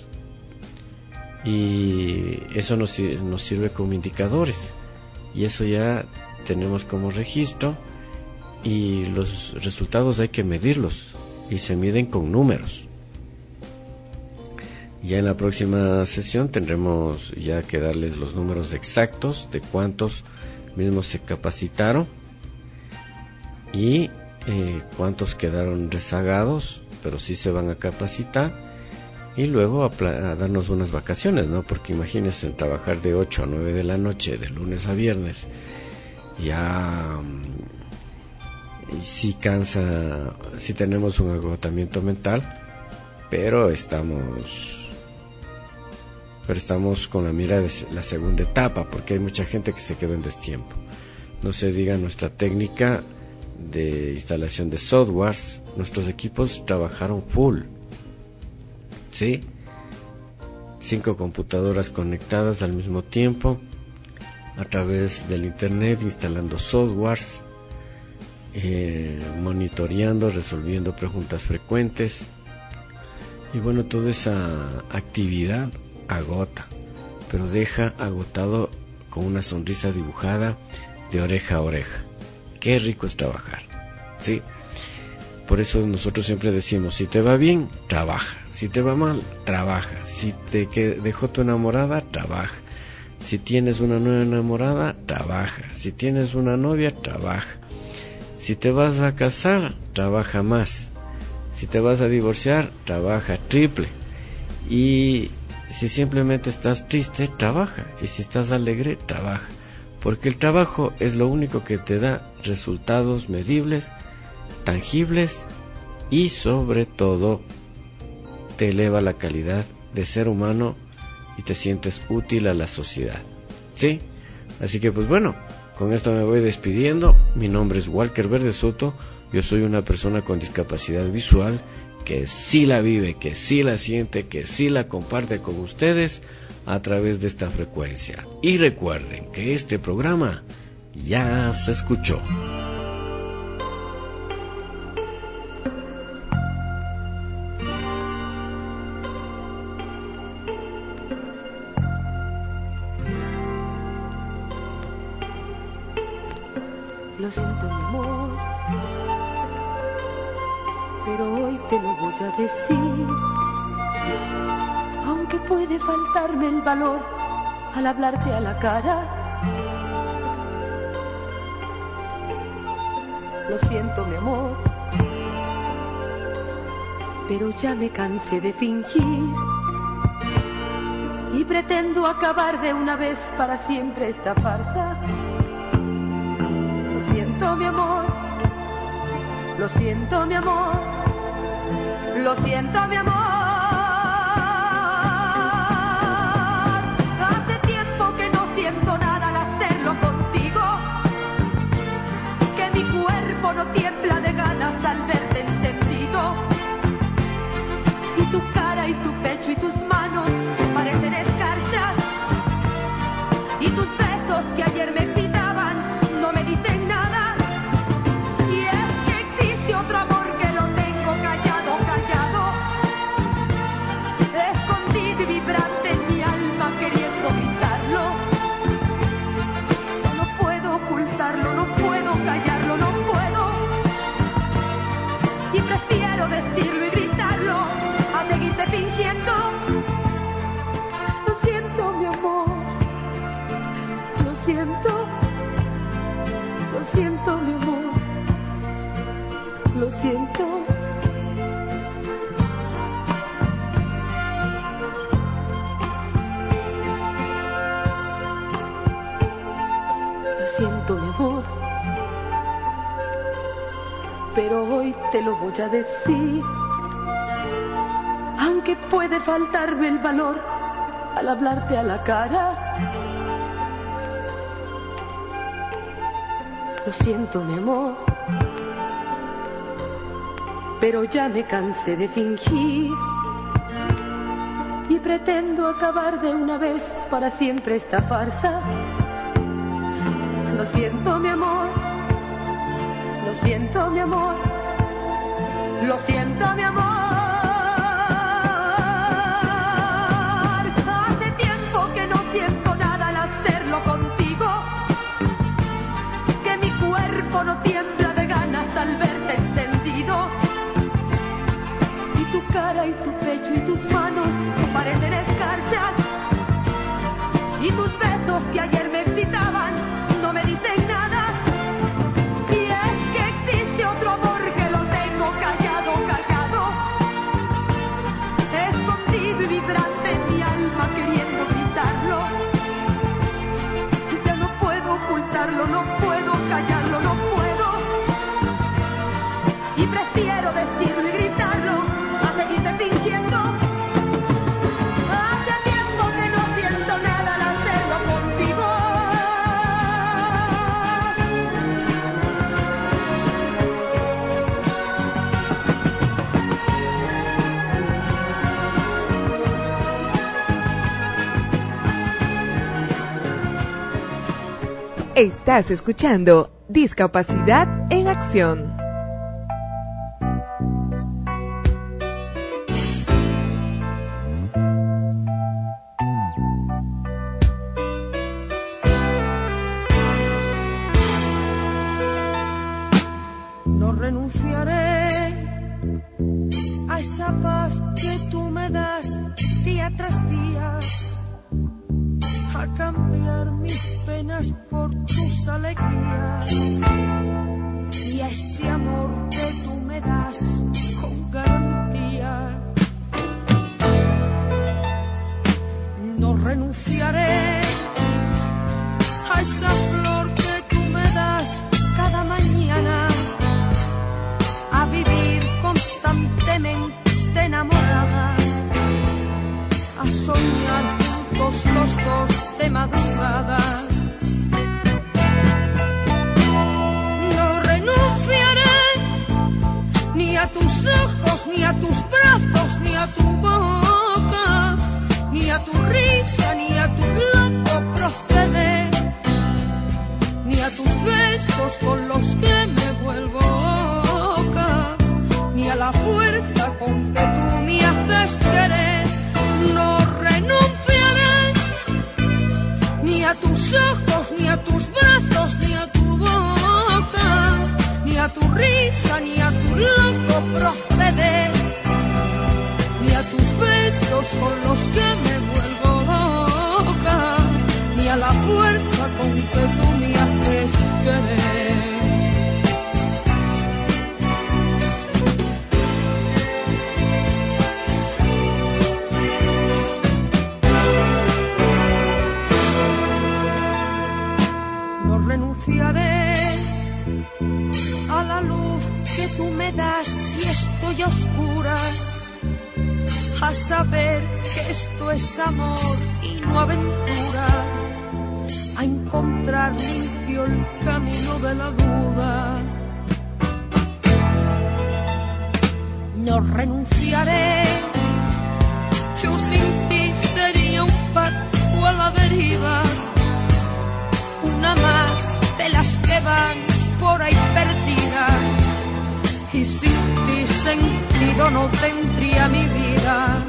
Speaker 5: y eso nos sirve como indicadores, y eso ya tenemos como registro, y los resultados hay que medirlos y se miden con números. Ya en la próxima sesión tendremos ya que darles los números exactos de cuántos mismos se capacitaron y cuántos quedaron rezagados, pero sí se van a capacitar, y luego a darnos unas vacaciones, ¿no? Porque imagínense trabajar de 8 a 9 de la noche, de lunes a viernes, ya sí cansa, sí tenemos un agotamiento mental, pero estamos con la mira de la segunda etapa, porque hay mucha gente que se quedó en destiempo. No se diga nuestra técnica de instalación de softwares, nuestros equipos trabajaron full, ¿sí? 5 computadoras conectadas al mismo tiempo a través del internet, instalando softwares, monitoreando, resolviendo preguntas frecuentes, y bueno, toda esa actividad agota, pero deja agotado con una sonrisa dibujada de oreja a oreja. Qué rico es trabajar, ¿sí? Por eso nosotros siempre decimos, si te va bien, trabaja. Si te va mal, trabaja. Si te dejó tu enamorada, trabaja. Si tienes una nueva enamorada, trabaja. Si tienes una novia, trabaja. Si te vas a casar, trabaja más. Si te vas a divorciar, trabaja triple. Y si simplemente estás triste, trabaja. Y si estás alegre, trabaja. Porque el trabajo es lo único que te da resultados medibles, tangibles, y sobre todo te eleva la calidad de ser humano y te sientes útil a la sociedad, ¿sí? Así que pues bueno, con esto me voy despidiendo. Mi nombre es Walker Verde Soto. Yo soy una persona con discapacidad visual que sí la vive, que sí la siente, que sí la comparte con ustedes a través de esta frecuencia. Y recuerden que este programa ya se escuchó.
Speaker 8: Lo siento, mi amor, pero hoy te lo voy a decir, aunque puede faltarme el valor al hablarte a la cara. Lo siento, mi amor, pero ya me cansé de fingir y pretendo acabar de una vez para siempre esta farsa. Lo siento, mi amor, lo siento, mi amor, lo siento, mi amor. Hace tiempo que no siento nada al hacerlo contigo, que mi cuerpo no tiembla de ganas al verte encendido. Y tu cara y tu pecho y tus manos parecen escarchas, y tus besos que ayer me excitaban no me dicen nada. Y es que existe otro amor que lo tengo callado, callado. pero hoy te lo voy a decir. Aunque puede faltarme el valor al hablarte a la cara. Lo siento, mi amor, pero ya me cansé de fingir y pretendo acabar de una vez para siempre esta farsa. Lo siento, mi amor, lo siento, mi amor, lo siento, mi amor. Hace tiempo que no siento nada al hacerlo contigo, que mi cuerpo no tiembla de ganas al verte encendido. Y tu cara y tu pecho y tus manos parecen escarchas, y tus besos que ayer me excitaban no me dicen nada. Y es que existe otro amor que lo tengo callado, callado, escondido y vibrante en mi alma queriendo gritarlo. Ya no puedo ocultarlo, no puedo callarlo, no puedo. Y prefiero decirlo y gritarlo a seguirte fingiendo. Hace tiempo que no siento nada al hacerlo contigo.
Speaker 2: Estás escuchando Discapacidad en Acción.
Speaker 15: No renunciaré a esa paz que tú me das día tras día, a cambiar mis penas por tus alegrías, y a ese amor que tú me das con garantía. No renunciaré a esa flor que tú me das cada mañana, a vivir constantemente enamorada, a soñar juntos los dos de madrugada. No renunciaré ni a tus ojos, ni a tus brazos, ni a tu boca, ni a tu risa, ni a tu loco proceder, ni a tus besos con los que me vuelvo loca, ni a la fuerza con que tú me haces querer. No renunciaré ni a tus ojos, ni a tus brazos, ni a tu boca, ni a tu risa, ni a tu loco proceder, ni a tus besos con los que me vuelvo loca, ni a la fuerza con que tú me haces querer. No renunciaré a la luz que tú me das si estoy a oscuras, a saber que esto es amor y no aventura, a encontrar limpio el camino de la duda. No renunciaré, yo sin ti sería un barco a la deriva, una más de las que van por ahí perdidas, y sin ti sentido no tendría mi vida.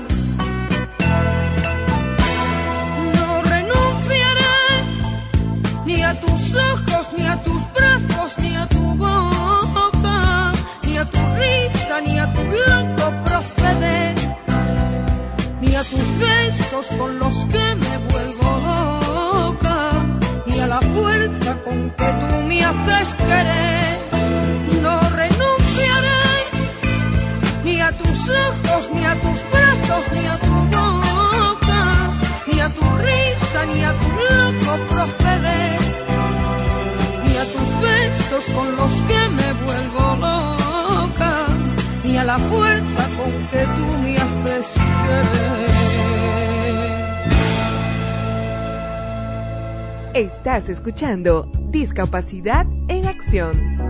Speaker 15: No renunciaré ni a tus ojos, ni a tus brazos, ni a tu boca, ni a tu risa, ni a tu loco proceder, ni a tus besos con los que me vuelvo loca, ni a la fuerza con que tú me haces querer. No renunciaré ni a tus ojos, ni a tus brazos, ni a tu boca, ni a tu risa, ni a tu loco proceder, ni a tus besos con los que me vuelvo loca,
Speaker 2: Estás escuchando Discapacidad en Acción.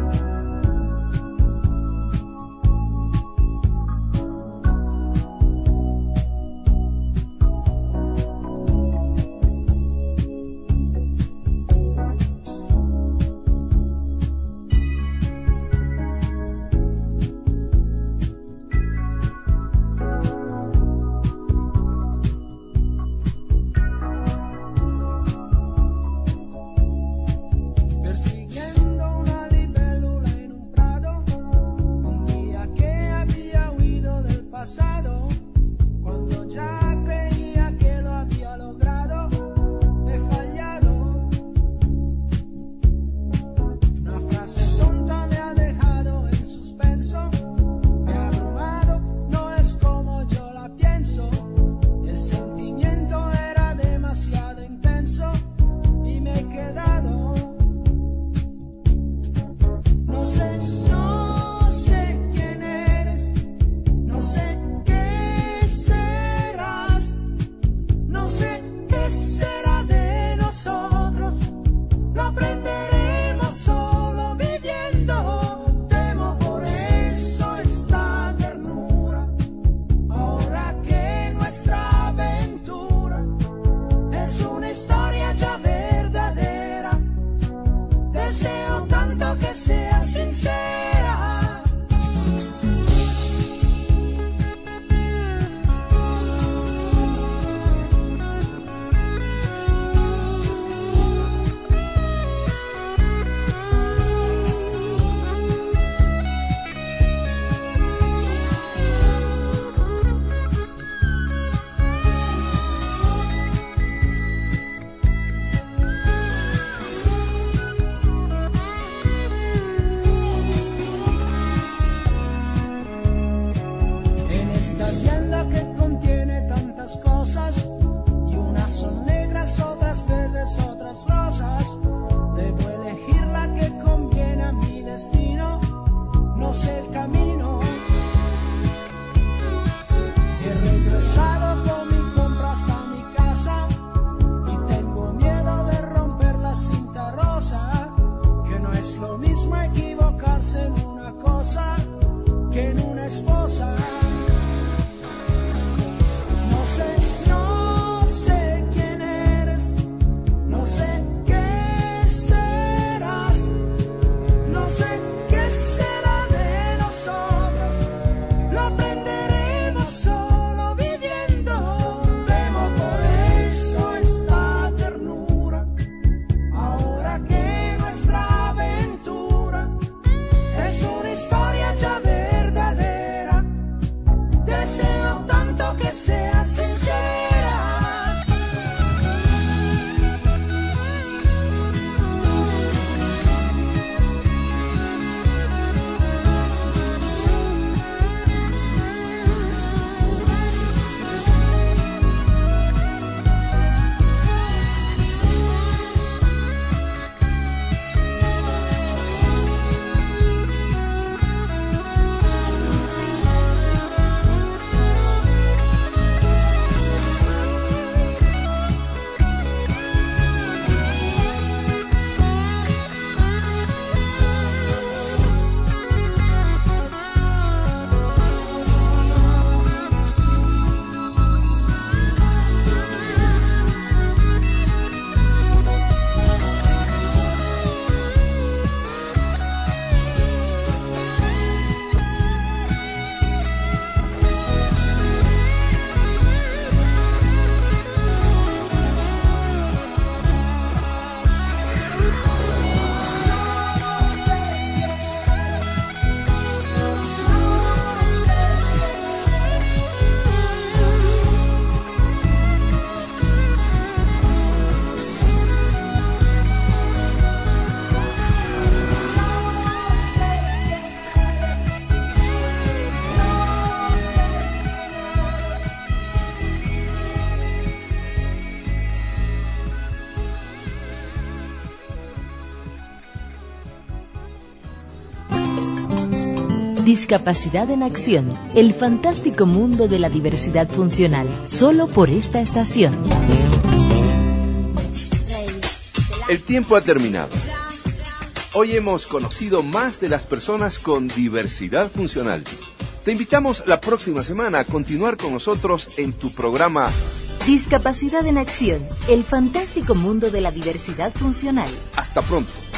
Speaker 3: Discapacidad en Acción, el fantástico mundo de la diversidad funcional, solo por esta estación.
Speaker 4: El tiempo ha terminado. Hoy hemos conocido más de las personas con diversidad funcional. Te invitamos la próxima semana a continuar con nosotros en tu programa
Speaker 3: Discapacidad en Acción, el fantástico mundo de la diversidad funcional.
Speaker 4: Hasta pronto.